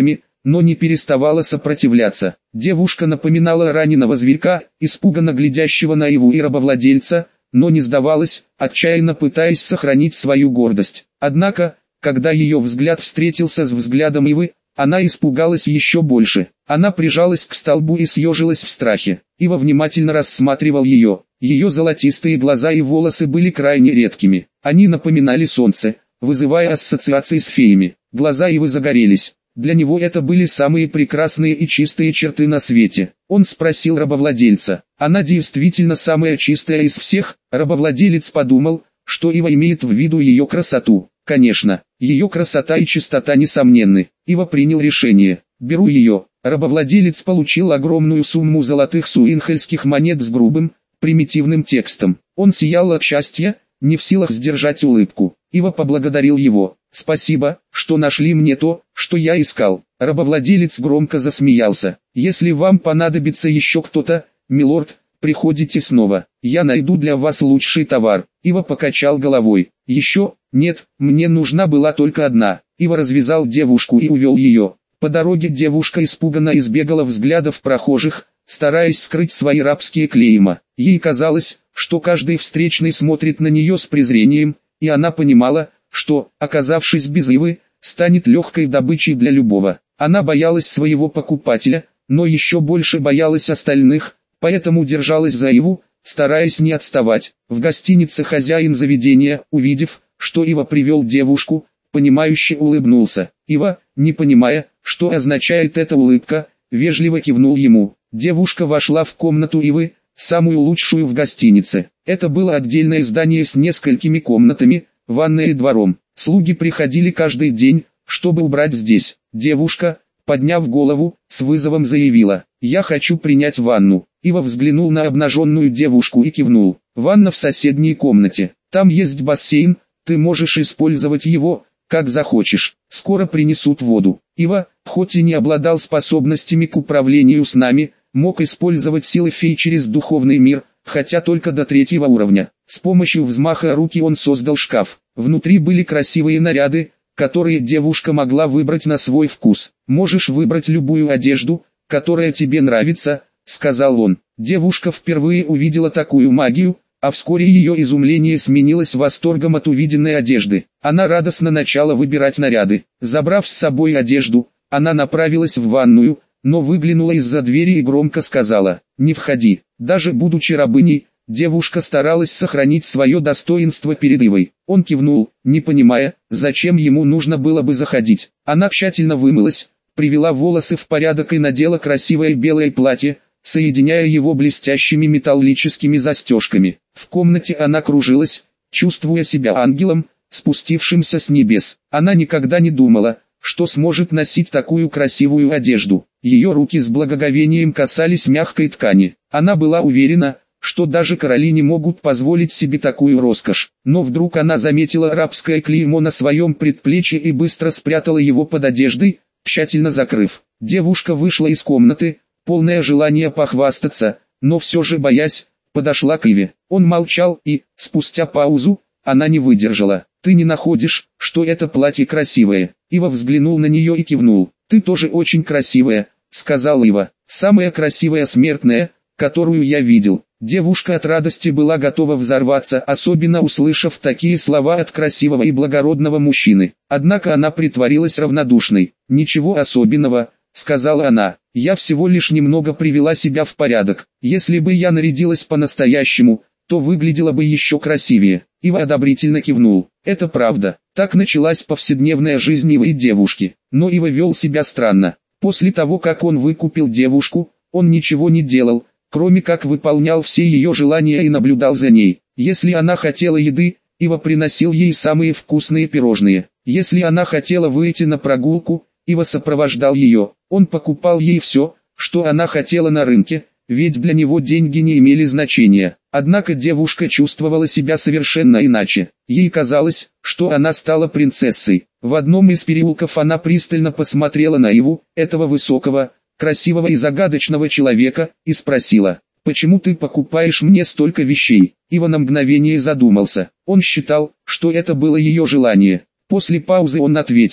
Speaker 1: но не переставала сопротивляться. Девушка напоминала раненого зверька, испуганно глядящего на Иву и рабовладельца, но не сдавалась, отчаянно пытаясь сохранить свою гордость. Однако, когда ее взгляд встретился с взглядом Ивы, она испугалась еще больше. Она прижалась к столбу и съежилась в страхе. Ива внимательно рассматривал ее. Ее золотистые глаза и волосы были крайне редкими. Они напоминали солнце, вызывая ассоциации с феями. Глаза Ивы загорелись. Для него это были самые прекрасные и чистые черты на свете. Он спросил рабовладельца: «Она действительно самая чистая из всех?» Рабовладелец подумал, что Ива имеет в виду ее красоту. Конечно, ее красота и чистота несомненны. Ива принял решение: «Беру ее». Рабовладелец получил огромную сумму золотых суинхельских монет с грубым, примитивным текстом. Он сиял от счастья, не в силах сдержать улыбку. Ива поблагодарил его: «Спасибо, что нашли мне то, что я искал». Рабовладелец громко засмеялся. «Если вам понадобится еще кто-то, милорд, приходите снова, я найду для вас лучший товар». Ива покачал головой. «Еще? Нет, мне нужна была только одна». Ива развязал девушку и увел ее. По дороге девушка испуганно избегала взглядов прохожих, стараясь скрыть свои рабские клейма. Ей казалось, что каждый встречный смотрит на нее с презрением, и она понимала, что, оказавшись без Ивы, станет легкой добычей для любого. Она боялась своего покупателя, но еще больше боялась остальных, поэтому держалась за Иву, стараясь не отставать. В гостинице хозяин заведения, увидев, что Ива привел девушку, понимающе улыбнулся. Ива, не понимая, что означает эта улыбка, вежливо кивнул ему. Девушка вошла в комнату Ивы, самую лучшую в гостинице. Это было отдельное здание с несколькими комнатами, ванной и двором. Слуги приходили каждый день, чтобы убрать здесь. Девушка, подняв голову, с вызовом заявила: «Я хочу принять ванну». Ива взглянул на обнаженную девушку и кивнул. «Ванна в соседней комнате. Там есть бассейн, ты можешь использовать его, как захочешь. Скоро принесут воду». Ива, хоть и не обладал способностями к управлению снами, мог использовать силы фей через духовный мир, хотя только до третьего уровня. С помощью взмаха руки он создал шкаф. Внутри были красивые наряды, которые девушка могла выбрать на свой вкус. «Можешь выбрать любую одежду, которая тебе нравится», — сказал он. Девушка впервые увидела такую магию, а вскоре ее изумление сменилось восторгом от увиденной одежды. Она радостно начала выбирать наряды. Забрав с собой одежду, она направилась в ванную, но выглянула из-за двери и громко сказала: «Не входи». Даже будучи рабыней, девушка старалась сохранить свое достоинство перед Ивой. Он кивнул, не понимая, зачем ему нужно было бы заходить. Она тщательно вымылась, привела волосы в порядок и надела красивое белое платье, соединяя его блестящими металлическими застежками. В комнате она кружилась, чувствуя себя ангелом, спустившимся с небес. Она никогда не думала, что сможет носить такую красивую одежду. Ее руки с благоговением касались мягкой ткани. Она была уверена, что даже короли не могут позволить себе такую роскошь. Но вдруг она заметила арабское клеймо на своем предплечье и быстро спрятала его под одеждой, тщательно закрыв. Девушка вышла из комнаты, полное желание похвастаться, но все же боясь, подошла к Иве. Он молчал и, спустя паузу, она не выдержала. «Ты не находишь, что это платье красивое?» Ива взглянул на нее и кивнул. «Ты тоже очень красивая», — сказал Ива. «Самая красивая смертная, которую я видел». Девушка от радости была готова взорваться, особенно услышав такие слова от красивого и благородного мужчины. Однако она притворилась равнодушной. «Ничего особенного», — сказала она. «Я всего лишь немного привела себя в порядок. Если бы я нарядилась по-настоящему, то выглядела бы еще красивее». Ива одобрительно кивнул. Это правда. Так началась повседневная жизнь Ивы и девушки. Но Ива вел себя странно. После того, как он выкупил девушку, он ничего не делал, кроме как выполнял все ее желания и наблюдал за ней. Если она хотела еды, Ива приносил ей самые вкусные пирожные. Если она хотела выйти на прогулку, Ива сопровождал ее. Он покупал ей все, что она хотела на рынке, ведь для него деньги не имели значения. Однако девушка чувствовала себя совершенно иначе. Ей казалось, что она стала принцессой. В одном из переулков она пристально посмотрела на Иву, этого высокого, красивого и загадочного человека, и спросила: «Почему ты покупаешь мне столько вещей?» Ива на мгновение задумался. Он считал, что это было ее желание. После паузы он ответил: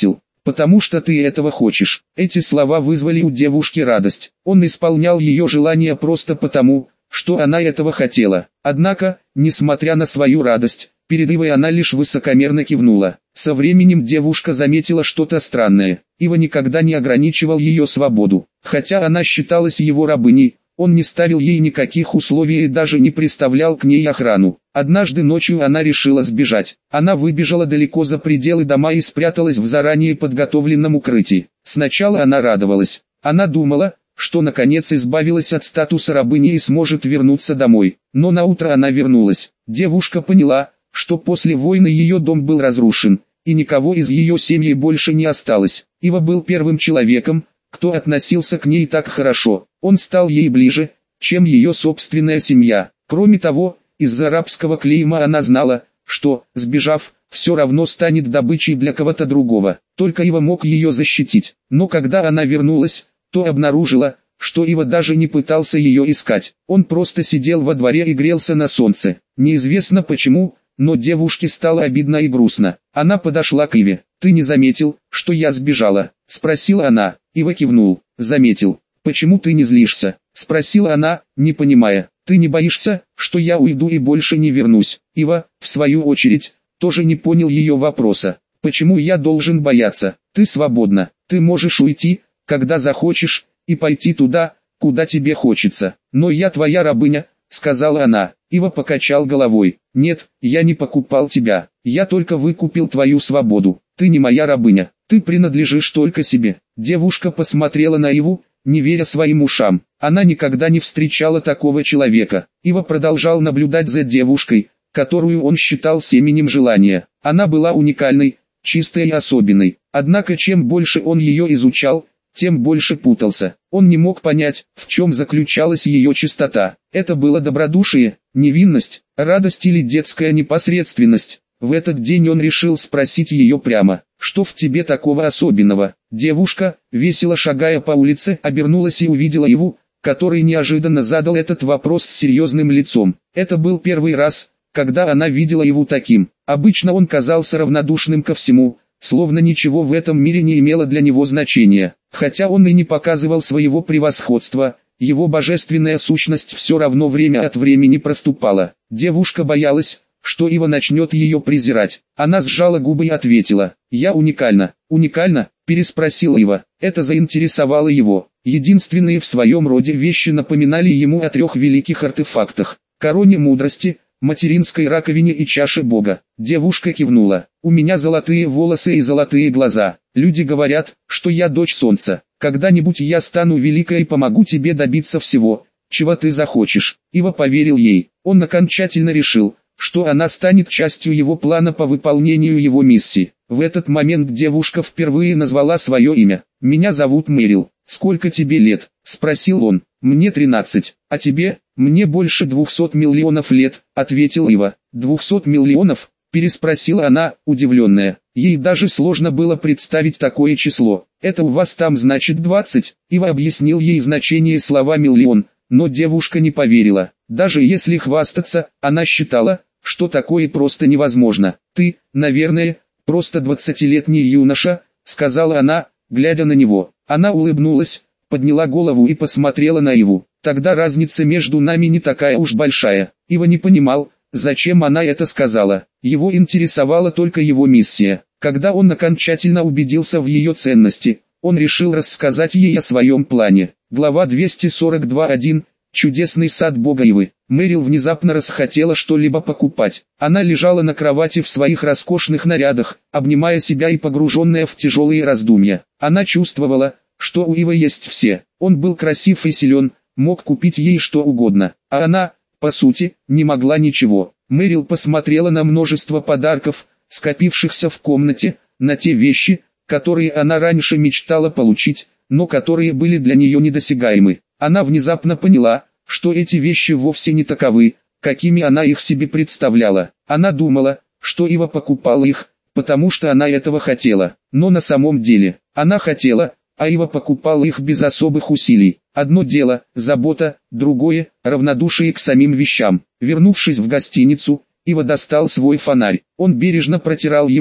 Speaker 1: потому что ты этого хочешь». Эти слова вызвали у девушки радость. Он исполнял ее желание просто потому, что она этого хотела. Однако, несмотря на свою радость, перед Ивой она лишь высокомерно кивнула. Со временем девушка заметила что-то странное. Ива никогда не ограничивал ее свободу. Хотя она считалась его рабыней, он не ставил ей никаких условий и даже не приставлял к ней охрану. Однажды ночью она решила сбежать. Она выбежала далеко за пределы дома и спряталась в заранее подготовленном укрытии. Сначала она радовалась. Она думала, что наконец избавилась от статуса рабыни и сможет вернуться домой. Но наутро она вернулась. Девушка поняла, что после войны ее дом был разрушен, и никого из ее семьи больше не осталось. Ива был первым человеком, кто относился к ней так хорошо. Он стал ей ближе, чем ее собственная семья. Кроме того, из-за рабского клейма она знала, что, сбежав, все равно станет добычей для кого-то другого. Только Ива мог ее защитить. Но когда она вернулась, то обнаружила, что Ива даже не пытался ее искать. Он просто сидел во дворе и грелся на солнце. Неизвестно почему, но девушке стало обидно и грустно. Она подошла к Иве. «Ты не заметил, что я сбежала?» — спросила она. Ива кивнул. «Заметил. Почему ты не злишься?» — спросила она, не понимая. «Ты не боишься, что я уйду и больше не вернусь?» Ива, в свою очередь, тоже не понял ее вопроса. «Почему я должен бояться? Ты свободна. Ты можешь уйти, когда захочешь, и пойти туда, куда тебе хочется. Но я твоя рабыня», — сказала она. Ива покачал головой. «Нет, я не покупал тебя. Я только выкупил твою свободу. Ты не моя рабыня. Ты принадлежишь только себе». Девушка посмотрела на Иву, не веря своим ушам. Она никогда не встречала такого человека. Ива продолжал наблюдать за девушкой, которую он считал семенем желания. Она была уникальной, чистой и особенной. Однако чем больше он ее изучал, тем больше путался. Он не мог понять, в чем заключалась ее чистота. Это было добродушие, невинность, радость или детская непосредственность. В этот день он решил спросить ее прямо: «Что в тебе такого особенного?» Девушка, весело шагая по улице, обернулась и увидела его, который неожиданно задал этот вопрос с серьезным лицом. Это был первый раз, когда она видела его таким. Обычно он казался равнодушным ко всему, словно ничего в этом мире не имело для него значения. Хотя он и не показывал своего превосходства, его божественная сущность все равно время от времени проступала. Девушка боялась, что Ива начнет ее презирать. Она сжала губы и ответила: «Я уникальна». «Уникальна?» – переспросил Ива. Это заинтересовало его. Единственные в своем роде вещи напоминали ему о трех великих артефактах: короне мудрости, материнской раковине и чаше Бога. Девушка кивнула. «У меня золотые волосы и золотые глаза. Люди говорят, что я дочь солнца. Когда-нибудь я стану великой и помогу тебе добиться всего, чего ты захочешь». Ива поверил ей. Он окончательно решил, что она станет частью его плана по выполнению его миссии. В этот момент девушка впервые назвала свое имя. «Меня зовут Мэрил. Сколько тебе лет?» – спросил он. «Мне тринадцать. А тебе?» «Мне больше двухсот миллионов лет», – ответил Ива. «Двухсот миллионов?» – переспросила она, удивленная. Ей даже сложно было представить такое число. «Это у вас там значит двадцать?» Ива объяснил ей значение слова «миллион», но девушка не поверила. Даже если хвастаться, она считала, что такое просто невозможно. «Ты, наверное, просто двадцатилетний юноша», — сказала она, глядя на него. Она улыбнулась, подняла голову и посмотрела на Иву. «Тогда разница между нами не такая уж большая». Ива не понимал, зачем она это сказала. Его интересовала только его миссия. Когда он окончательно убедился в ее ценности, он решил рассказать ей о своем плане. Глава двести сорок два точка один. Чудесный сад Бога Ивы. Мэрил внезапно расхотела что-либо покупать. Она лежала на кровати в своих роскошных нарядах, обнимая себя и погруженная в тяжелые раздумья. Она чувствовала, что у Ивы есть все. Он был красив и силен, мог купить ей что угодно. А она, по сути, не могла ничего. Мэрил посмотрела на множество подарков, скопившихся в комнате, на те вещи, которые она раньше мечтала получить, но которые были для нее недосягаемы. Она внезапно поняла, что эти вещи вовсе не таковы, какими она их себе представляла. Она думала, что Ива покупала их, потому что она этого хотела. Но на самом деле, она хотела, а Ива покупала их без особых усилий. Одно дело – забота, другое – равнодушие к самим вещам. Вернувшись в гостиницу, Ива достал свой фонарь. Он бережно протирал его,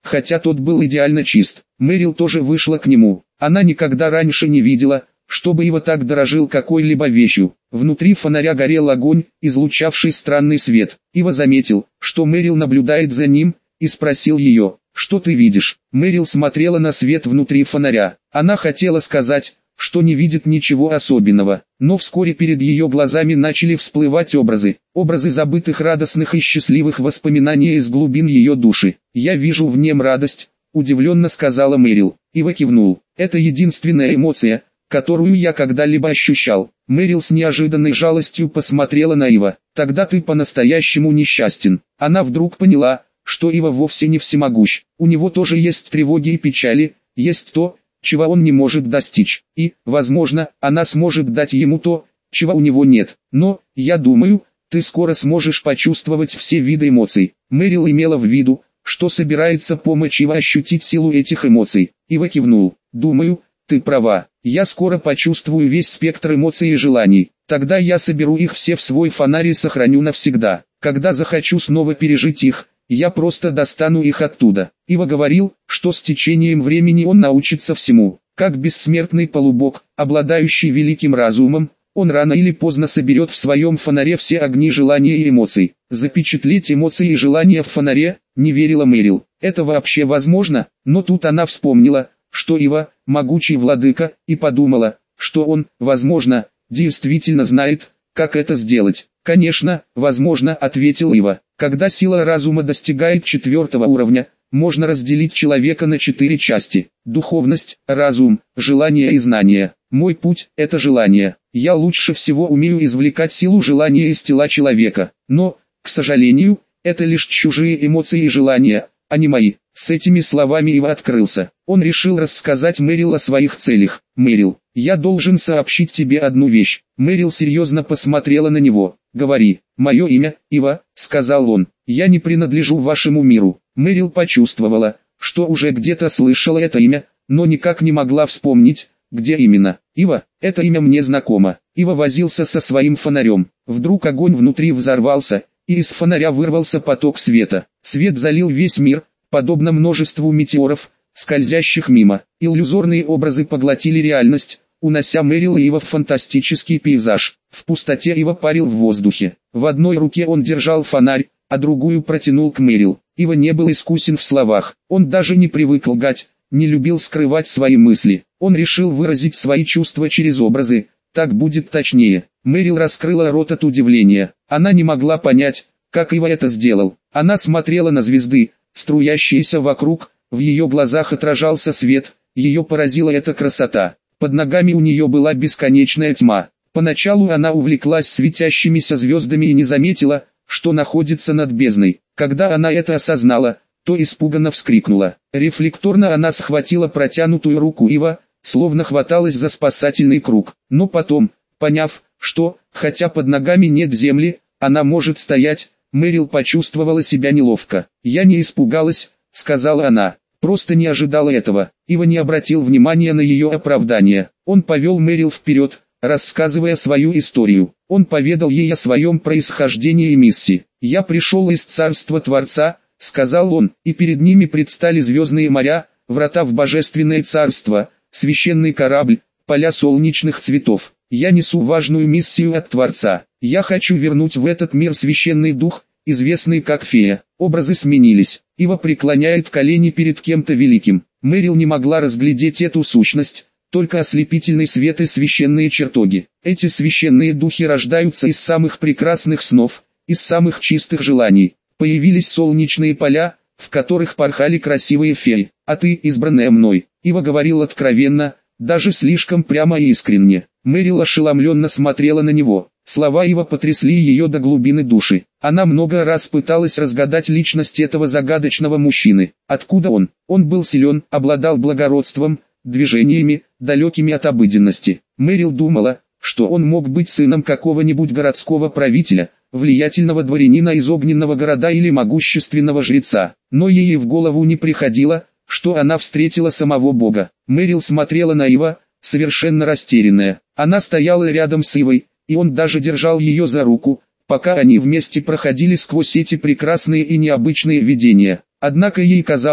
Speaker 1: хотя тот был идеально чист. Мэрил тоже вышла к нему. Она никогда раньше не видела, чтобы Ива так дорожил какой-либо вещью. Внутри фонаря горел огонь, излучавший странный свет. Ива заметил, что Мэрил наблюдает за ним, и спросил ее: «Что ты видишь?» Мэрил смотрела на свет внутри фонаря. Она хотела сказать, что не видит ничего особенного, но вскоре перед ее глазами начали всплывать образы, образы забытых радостных и счастливых воспоминаний из глубин ее души. «Я вижу в нем радость», — удивленно сказала Мэрил. Ива кивнул. «Это единственная эмоция, которую я когда-либо ощущал». Мэрил с неожиданной жалостью посмотрела на Ива. «Тогда ты по-настоящему несчастен». Она вдруг поняла, что Ива вовсе не всемогущ. У него тоже есть тревоги и печали, есть то, чего он не может достичь, и, возможно, она сможет дать ему то, чего у него нет. Но, я думаю, ты скоро сможешь почувствовать все виды эмоций. Мэрил имела в виду, что собирается помочь Ива ощутить силу этих эмоций. Ива кивнул. «Думаю, ты права. Я скоро почувствую весь спектр эмоций и желаний. Тогда я соберу их все в свой фонарь и сохраню навсегда. Когда захочу снова пережить их, я просто достану их оттуда». Ива говорил, что с течением времени он научится всему. Как бессмертный полубог, обладающий великим разумом, он рано или поздно соберет в своем фонаре все огни желания и эмоций. Запечатлеть эмоции и желания в фонаре, не верила Мэрил. Это вообще возможно? Но тут она вспомнила, что Ива – могучий владыка, и подумала, что он, возможно, действительно знает, как это сделать. «Конечно, возможно», — ответил Ива. «Когда сила разума достигает четвертого уровня, можно разделить человека на четыре части: духовность, разум, желание и знание. Мой путь – это желание. Я лучше всего умею извлекать силу желания из тела человека. Но, к сожалению, это лишь чужие эмоции и желания, а не мои». С этими словами Ива открылся. Он решил рассказать Мэрил о своих целях. «Мэрил, я должен сообщить тебе одну вещь». Мэрил серьезно посмотрела на него. «Говори». «Мое имя – Ива», – сказал он. «Я не принадлежу вашему миру». Мэрил почувствовала, что уже где-то слышала это имя, но никак не могла вспомнить, где именно. «Ива, это имя мне знакомо». Ива возился со своим фонарем. Вдруг огонь внутри взорвался, и из фонаря вырвался поток света. Свет залил весь мир, подобно множеству метеоров, скользящих мимо. Иллюзорные образы поглотили реальность, унося Мэрил и Ива в фантастический пейзаж. В пустоте Ива парил в воздухе. В одной руке он держал фонарь, а другую протянул к Мэрил. Ива не был искусен в словах. Он даже не привык лгать, не любил скрывать свои мысли. Он решил выразить свои чувства через образы, так будет точнее. Мэрил раскрыла рот от удивления. Она не могла понять, как Ива это сделал. Она смотрела на звезды, струящиеся вокруг, в ее глазах отражался свет, ее поразила эта красота. Под ногами у нее была бесконечная тьма. Поначалу она увлеклась светящимися звездами и не заметила, что находится над бездной. Когда она это осознала, то испуганно вскрикнула. Рефлекторно она схватила протянутую руку Ива, словно хваталась за спасательный круг. Но потом, поняв, что, хотя под ногами нет земли, она может стоять, Мэрил почувствовала себя неловко. «Я не испугалась», — сказала она, — «просто не ожидала этого». Ива не обратил внимания на ее оправдание. Он повел Мэрил вперед, рассказывая свою историю. Он поведал ей о своем происхождении и миссии. «Я пришел из царства Творца», — сказал он, — «и перед ними предстали звездные моря, врата в божественное царство, священный корабль, поля солнечных цветов. Я несу важную миссию от Творца. Я хочу вернуть в этот мир священный дух, известный как фея». Образы сменились. Ива преклоняет колени перед кем-то великим. Мэрил не могла разглядеть эту сущность, только ослепительный свет и священные чертоги. Эти священные духи рождаются из самых прекрасных снов, из самых чистых желаний. Появились солнечные поля, в которых порхали красивые феи. «А ты, избранная мной», — Ива говорил откровенно, даже слишком прямо и искренне. Мэрил ошеломленно смотрела на него. Слова Ива потрясли ее до глубины души. Она много раз пыталась разгадать личность этого загадочного мужчины. Откуда он? Он был силен, обладал благородством, движениями, далекими от обыденности. Мэрил думала, что он мог быть сыном какого-нибудь городского правителя, влиятельного дворянина из огненного города или могущественного жреца. Но ей и в голову не приходило, что она встретила самого Бога. Мэрил смотрела на Ива, совершенно растерянная. Она стояла рядом с Ивой, и он даже держал ее за руку, пока они вместе проходили сквозь эти прекрасные и необычные видения. Однако ей казалось,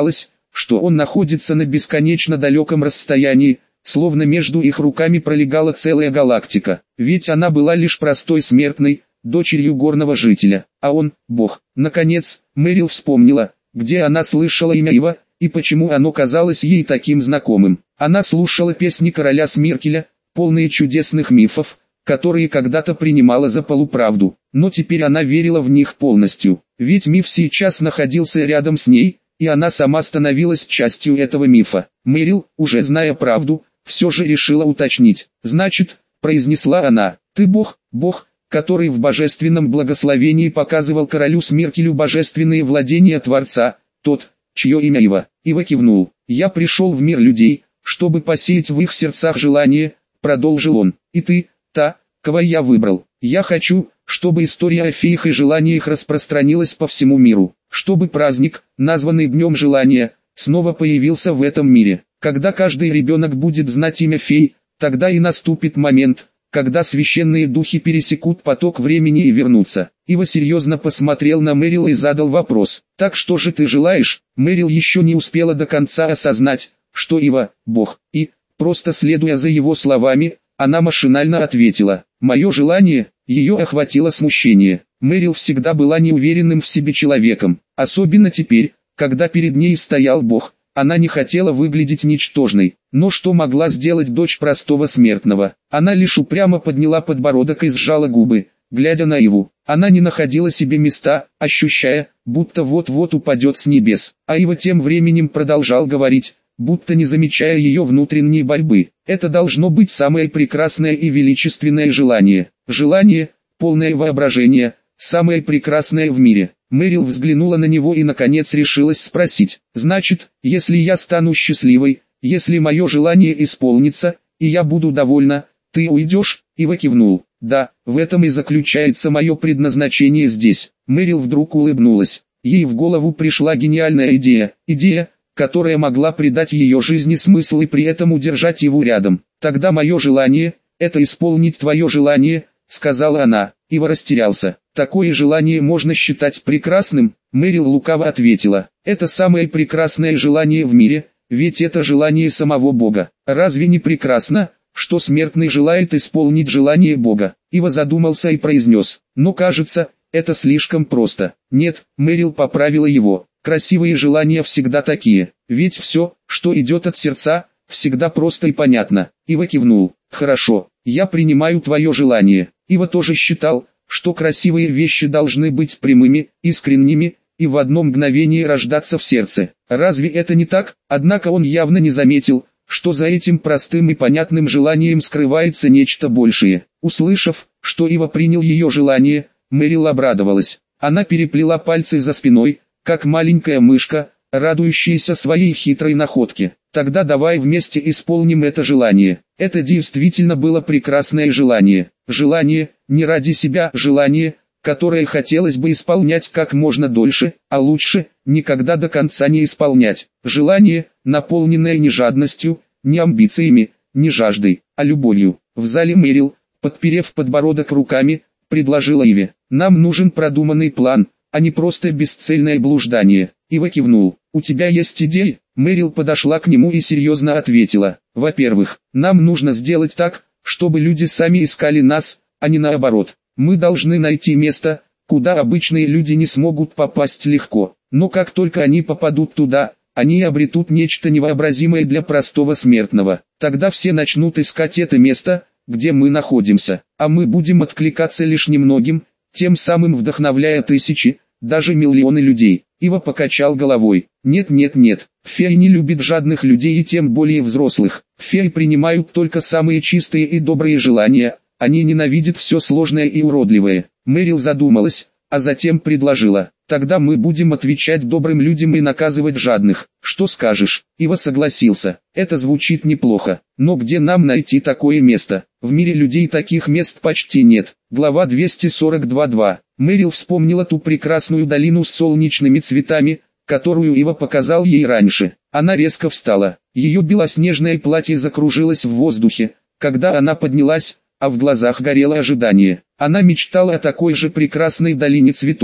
Speaker 1: что он находится на бесконечно далеком расстоянии, словно между их руками пролегала целая галактика. Ведь она была лишь простой смертной, дочерью горного жителя, а он – Бог. Наконец, Мэрил вспомнила, где она слышала имя Ива, и почему оно казалось ей таким знакомым. Она слушала песни короля Смиркеля, полные чудесных мифов, которые когда-то принимала за полуправду, но теперь она верила в них полностью, ведь миф сейчас находился рядом с ней, и она сама становилась частью этого мифа. Мэрил, уже зная правду, все же решила уточнить. «Значит, — произнесла она, — ты Бог, Бог, который в божественном благословении показывал королю Смиркелю божественные владения Творца, тот, чье имя Ива». Ива кивнул. «Я пришел в мир людей, чтобы посеять в их сердцах желание, — продолжил он, — и ты, та, кого я выбрал. Я хочу, чтобы история о феях и желаниях распространилась по всему миру, чтобы праздник, названный Днем Желания, снова появился в этом мире. Когда каждый ребенок будет знать имя фей, тогда и наступит момент, когда священные духи пересекут поток времени и вернутся». Ива серьезно посмотрел на Мэрил и задал вопрос. «Так что же ты желаешь?» Мэрил еще не успела до конца осознать, что Ива – Бог, и, просто следуя за его словами, она машинально ответила: «Мое желание». Ее охватило смущение. Мэрил всегда была неуверенным в себе человеком, особенно теперь, когда перед ней стоял Бог. Она не хотела выглядеть ничтожной, но что могла сделать дочь простого смертного? Она лишь упрямо подняла подбородок и сжала губы, глядя на Иву. Она не находила себе места, ощущая, будто вот-вот упадет с небес. А Ива тем временем продолжал говорить, будто не замечая ее внутренней борьбы. «Это должно быть самое прекрасное и величественное желание. Желание, полное воображения, самое прекрасное в мире». Мэрил взглянула на него и наконец решилась спросить: «Значит, если я стану счастливой, если мое желание исполнится, и я буду довольна, ты уйдешь?» Ива кивнул. «Да, в этом и заключается мое предназначение здесь». Мэрил вдруг улыбнулась. Ей в голову пришла гениальная идея, идея, которая могла придать ее жизни смысл и при этом удержать его рядом. «Тогда мое желание – это исполнить твое желание», – сказала она. Ива растерялся. «Такое желание можно считать прекрасным?» Мэрил лукаво ответила: «Это самое прекрасное желание в мире, ведь это желание самого Бога. Разве не прекрасно, что смертный желает исполнить желание Бога?» Ива задумался и произнес: «Но кажется, это слишком просто». «Нет», Мэрил поправила его, «красивые желания всегда такие, ведь все, что идет от сердца, всегда просто и понятно». Ива кивнул. «Хорошо, я принимаю твое желание». Ива тоже считал, что красивые вещи должны быть прямыми, искренними, и в одно мгновение рождаться в сердце. Разве это не так? Однако он явно не заметил, что за этим простым и понятным желанием скрывается нечто большее. Услышав, что Ива принял ее желание, Мэрил обрадовалась. Она переплела пальцы за спиной, как маленькая мышка, радующаяся своей хитрой находке. «Тогда давай вместе исполним это желание». Это действительно было прекрасное желание. Желание, не ради себя, желание, которое хотелось бы исполнять как можно дольше, а лучше, никогда до конца не исполнять. Желание, наполненное не жадностью, не амбициями, не жаждой, а любовью. В зале Мэрил, подперев подбородок руками, предложила Иве: «Нам нужен продуманный план, а не просто бесцельное блуждание». Ива кивнул. «У тебя есть идеи?» Мэрил подошла к нему и серьезно ответила: «Во-первых, нам нужно сделать так, чтобы люди сами искали нас, а не наоборот. Мы должны найти место, куда обычные люди не смогут попасть легко. Но как только они попадут туда, они обретут нечто невообразимое для простого смертного. Тогда все начнут искать это место, где мы находимся, а мы будем откликаться лишь немногим, тем самым вдохновляя тысячи, даже миллионы людей». Ива покачал головой. «Нет, нет, нет, феи не любят жадных людей и тем более взрослых. Феи принимают только самые чистые и добрые желания, они ненавидят все сложное и уродливое». Мэрил задумалась, а затем предложила: «Тогда мы будем отвечать добрым людям и наказывать жадных. Что скажешь?» Ива согласился. «Это звучит неплохо, но где нам найти такое место? В мире людей таких мест почти нет». Глава двести сорок два точка два. Мэрил вспомнила ту прекрасную долину с солнечными цветами, которую Ива показал ей раньше. Она резко встала. Ее белоснежное платье закружилось в воздухе, когда она поднялась, а в глазах горело ожидание. Она мечтала о такой же прекрасной долине цветов,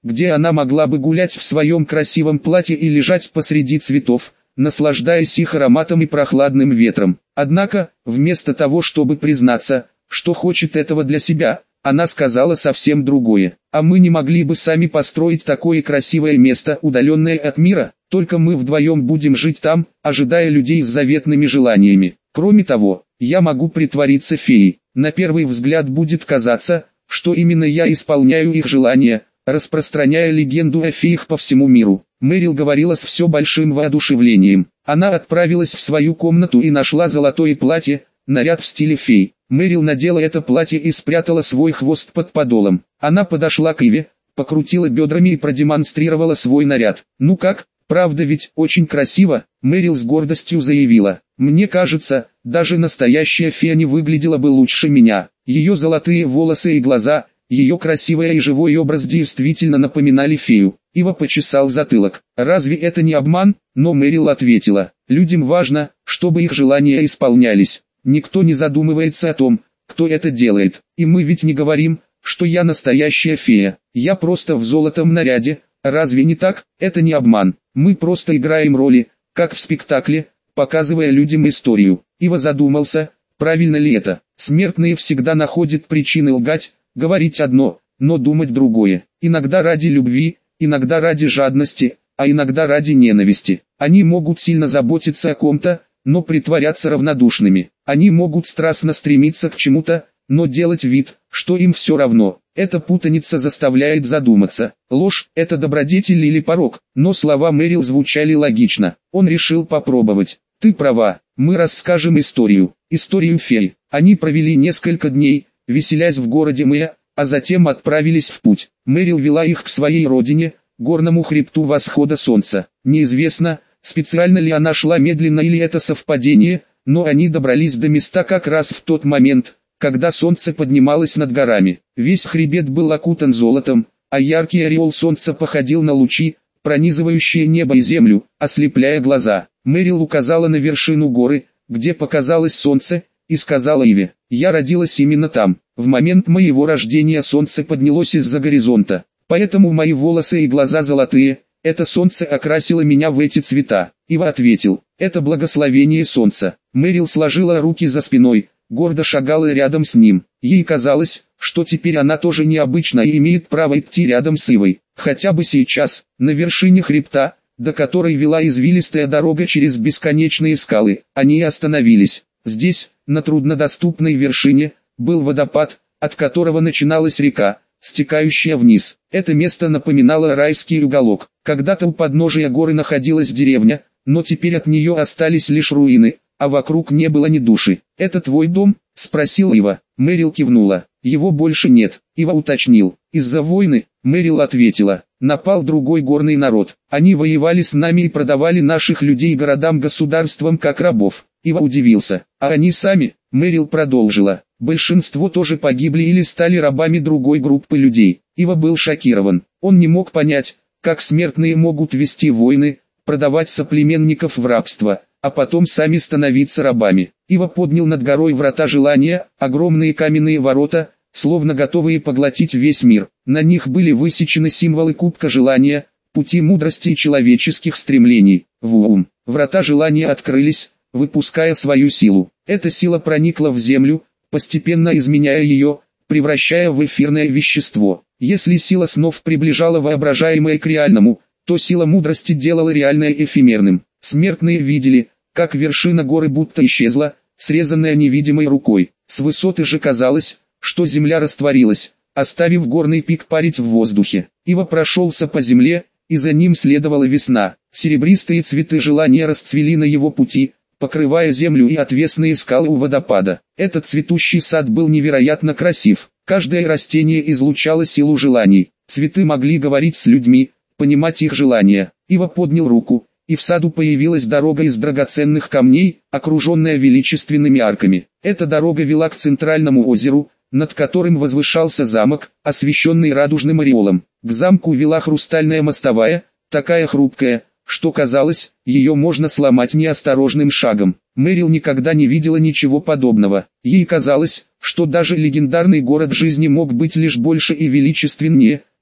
Speaker 1: где она могла бы гулять в своем красивом платье и лежать посреди цветов, наслаждаясь их ароматом и прохладным ветром. Однако, вместо того, чтобы признаться, что хочет этого для себя, она сказала совсем другое. А мы не могли бы сами построить такое красивое место, удаленное от мира, только мы вдвоем будем жить там, ожидая людей с заветными желаниями. Кроме того, я могу притвориться феей. На первый взгляд будет казаться, что именно я исполняю их желания, распространяя легенду о феях по всему миру. Мэрил говорила с все большим воодушевлением. Она отправилась в свою комнату и нашла золотое платье, наряд в стиле фей. Мэрил надела это платье и спрятала свой хвост под подолом. Она подошла к Иве, покрутила бедрами и продемонстрировала свой наряд. «Ну как, правда ведь очень красиво?» Мэрил с гордостью заявила. «Мне кажется, даже настоящая фея не выглядела бы лучше меня. Ее золотые волосы и глаза, ее красивый и живой образ действительно напоминали фею». Ива почесал затылок. «Разве это не обман?» Но Мэрил ответила. «Людям важно, чтобы их желания исполнялись. Никто не задумывается о том, кто это делает. И мы ведь не говорим, что я настоящая фея. Я просто в золотом наряде. Разве не так? Это не обман. Мы просто играем роли, как в спектакле, показывая людям историю». Ива задумался, правильно ли это. Смертные всегда находят причины лгать, говорить одно, но думать другое. Иногда ради любви, иногда ради жадности, а иногда ради ненависти. Они могут сильно заботиться о ком-то, но притворяться равнодушными. Они могут страстно стремиться к чему-то, но делать вид, что им все равно. Эта путаница заставляет задуматься. Ложь – это добродетель или порок? Но слова Мэрил звучали логично. Он решил попробовать. «Ты права, мы расскажем историю. Историю фей». Они провели несколько дней, веселясь в городе Мэя, а затем отправились в путь. Мэрил вела их к своей родине, горному хребту восхода солнца. Неизвестно, специально ли она шла медленно или это совпадение, но они добрались до места как раз в тот момент, когда солнце поднималось над горами. Весь хребет был окутан золотом, а яркий ореол солнца походил на лучи, пронизывающие небо и землю, ослепляя глаза. Мэрил указала на вершину горы, где показалось солнце, и сказала Иве: «Я родилась именно там. В момент моего рождения солнце поднялось из-за горизонта, поэтому мои волосы и глаза золотые. Это солнце окрасило меня в эти цвета». Ива ответил: «Это благословение солнца». Мэрил сложила руки за спиной, гордо шагала рядом с ним. Ей казалось, что теперь она тоже необычна и имеет право идти рядом с Ивой. Хотя бы сейчас, на вершине хребта, до которой вела извилистая дорога через бесконечные скалы, они остановились. Здесь, на труднодоступной вершине, был водопад, от которого начиналась река, стекающая вниз. Это место напоминало райский уголок. Когда-то у подножия горы находилась деревня, но теперь от нее остались лишь руины, а вокруг не было ни души. «Это твой дом?» – спросил Ива. Мэрил кивнула. «Его больше нет», – Ива уточнил. «Из-за войны?» – Мэрил ответила. «Напал другой горный народ. Они воевали с нами и продавали наших людей городам-государствам как рабов». Ива удивился. «А они сами?» – Мэрил продолжила. «Большинство тоже погибли или стали рабами другой группы людей». Ива был шокирован. Он не мог понять, как смертные могут вести войны, продавать соплеменников в рабство, а потом сами становиться рабами. Ива поднял над горой врата желания, огромные каменные ворота, словно готовые поглотить весь мир. На них были высечены символы кубка желания, пути мудрости и человеческих стремлений. Вум! Врата желания открылись, выпуская свою силу. Эта сила проникла в землю, постепенно изменяя ее, превращая в эфирное вещество. Если сила снов приближала воображаемое к реальному, то сила мудрости делала реальное эфемерным. Смертные видели, как вершина горы будто исчезла, срезанная невидимой рукой. С высоты же казалось, что земля растворилась, оставив горный пик парить в воздухе. Ива прошелся по земле, и за ним следовала весна. Серебристые цветы желания расцвели на его пути, покрывая землю и отвесные скалы у водопада. Этот цветущий сад был невероятно красив. Каждое растение излучало силу желаний. Цветы могли говорить с людьми, понимать их желания. Ива поднял руку, и в саду появилась дорога из драгоценных камней, окруженная величественными арками. Эта дорога вела к центральному озеру, над которым возвышался замок, освещенный радужным ореолом. К замку вела хрустальная мостовая, такая хрупкая, что казалось, ее можно сломать неосторожным шагом. Мэрил никогда не видела ничего подобного. Ей казалось, что даже легендарный город жизни мог быть лишь больше и величественнее,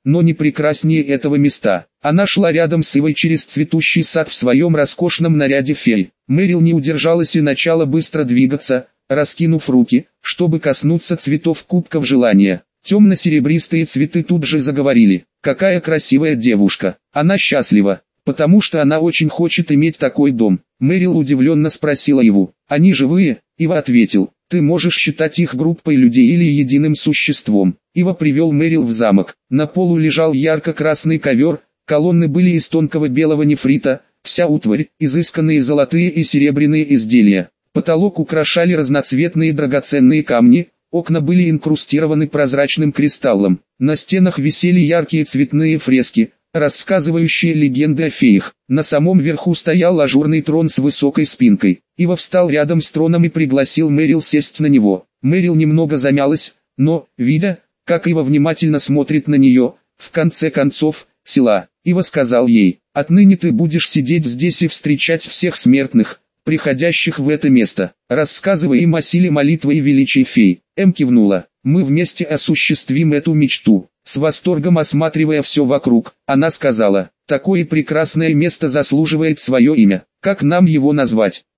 Speaker 1: но не прекраснее этого места. Она шла рядом с Ивой через цветущий сад в своем роскошном наряде феи. Мэрил не удержалась и начала быстро двигаться, раскинув руки, чтобы коснуться цветов кубков желания. Темно-серебристые цветы тут же заговорили. Какая красивая девушка. Она счастлива, потому что она очень хочет иметь такой дом. Мэрил удивленно спросила его: они живые? Ива ответил: ты можешь считать их группой людей или единым существом. Ива привел Мэрил в замок. На полу лежал ярко-красный ковер, колонны были из тонкого белого нефрита, вся утварь, изысканные золотые и серебряные изделия. Потолок украшали разноцветные драгоценные камни, окна были инкрустированы прозрачным кристаллом. На стенах висели яркие цветные фрески, рассказывающие легенды о феях. На самом верху стоял ажурный трон с высокой спинкой. Ива встал рядом с троном и пригласил Мэрил сесть на него. Мэрил немного замялась, но, видя, как Ива внимательно смотрит на нее, в конце концов, села. Ива сказал ей: отныне ты будешь сидеть здесь и встречать всех смертных, приходящих в это место, рассказывая им о силе молитвы и величии фей. Эм кивнула. Мы вместе осуществим эту мечту. С восторгом осматривая все вокруг, она сказала: такое прекрасное место заслуживает свое имя. Как нам его назвать?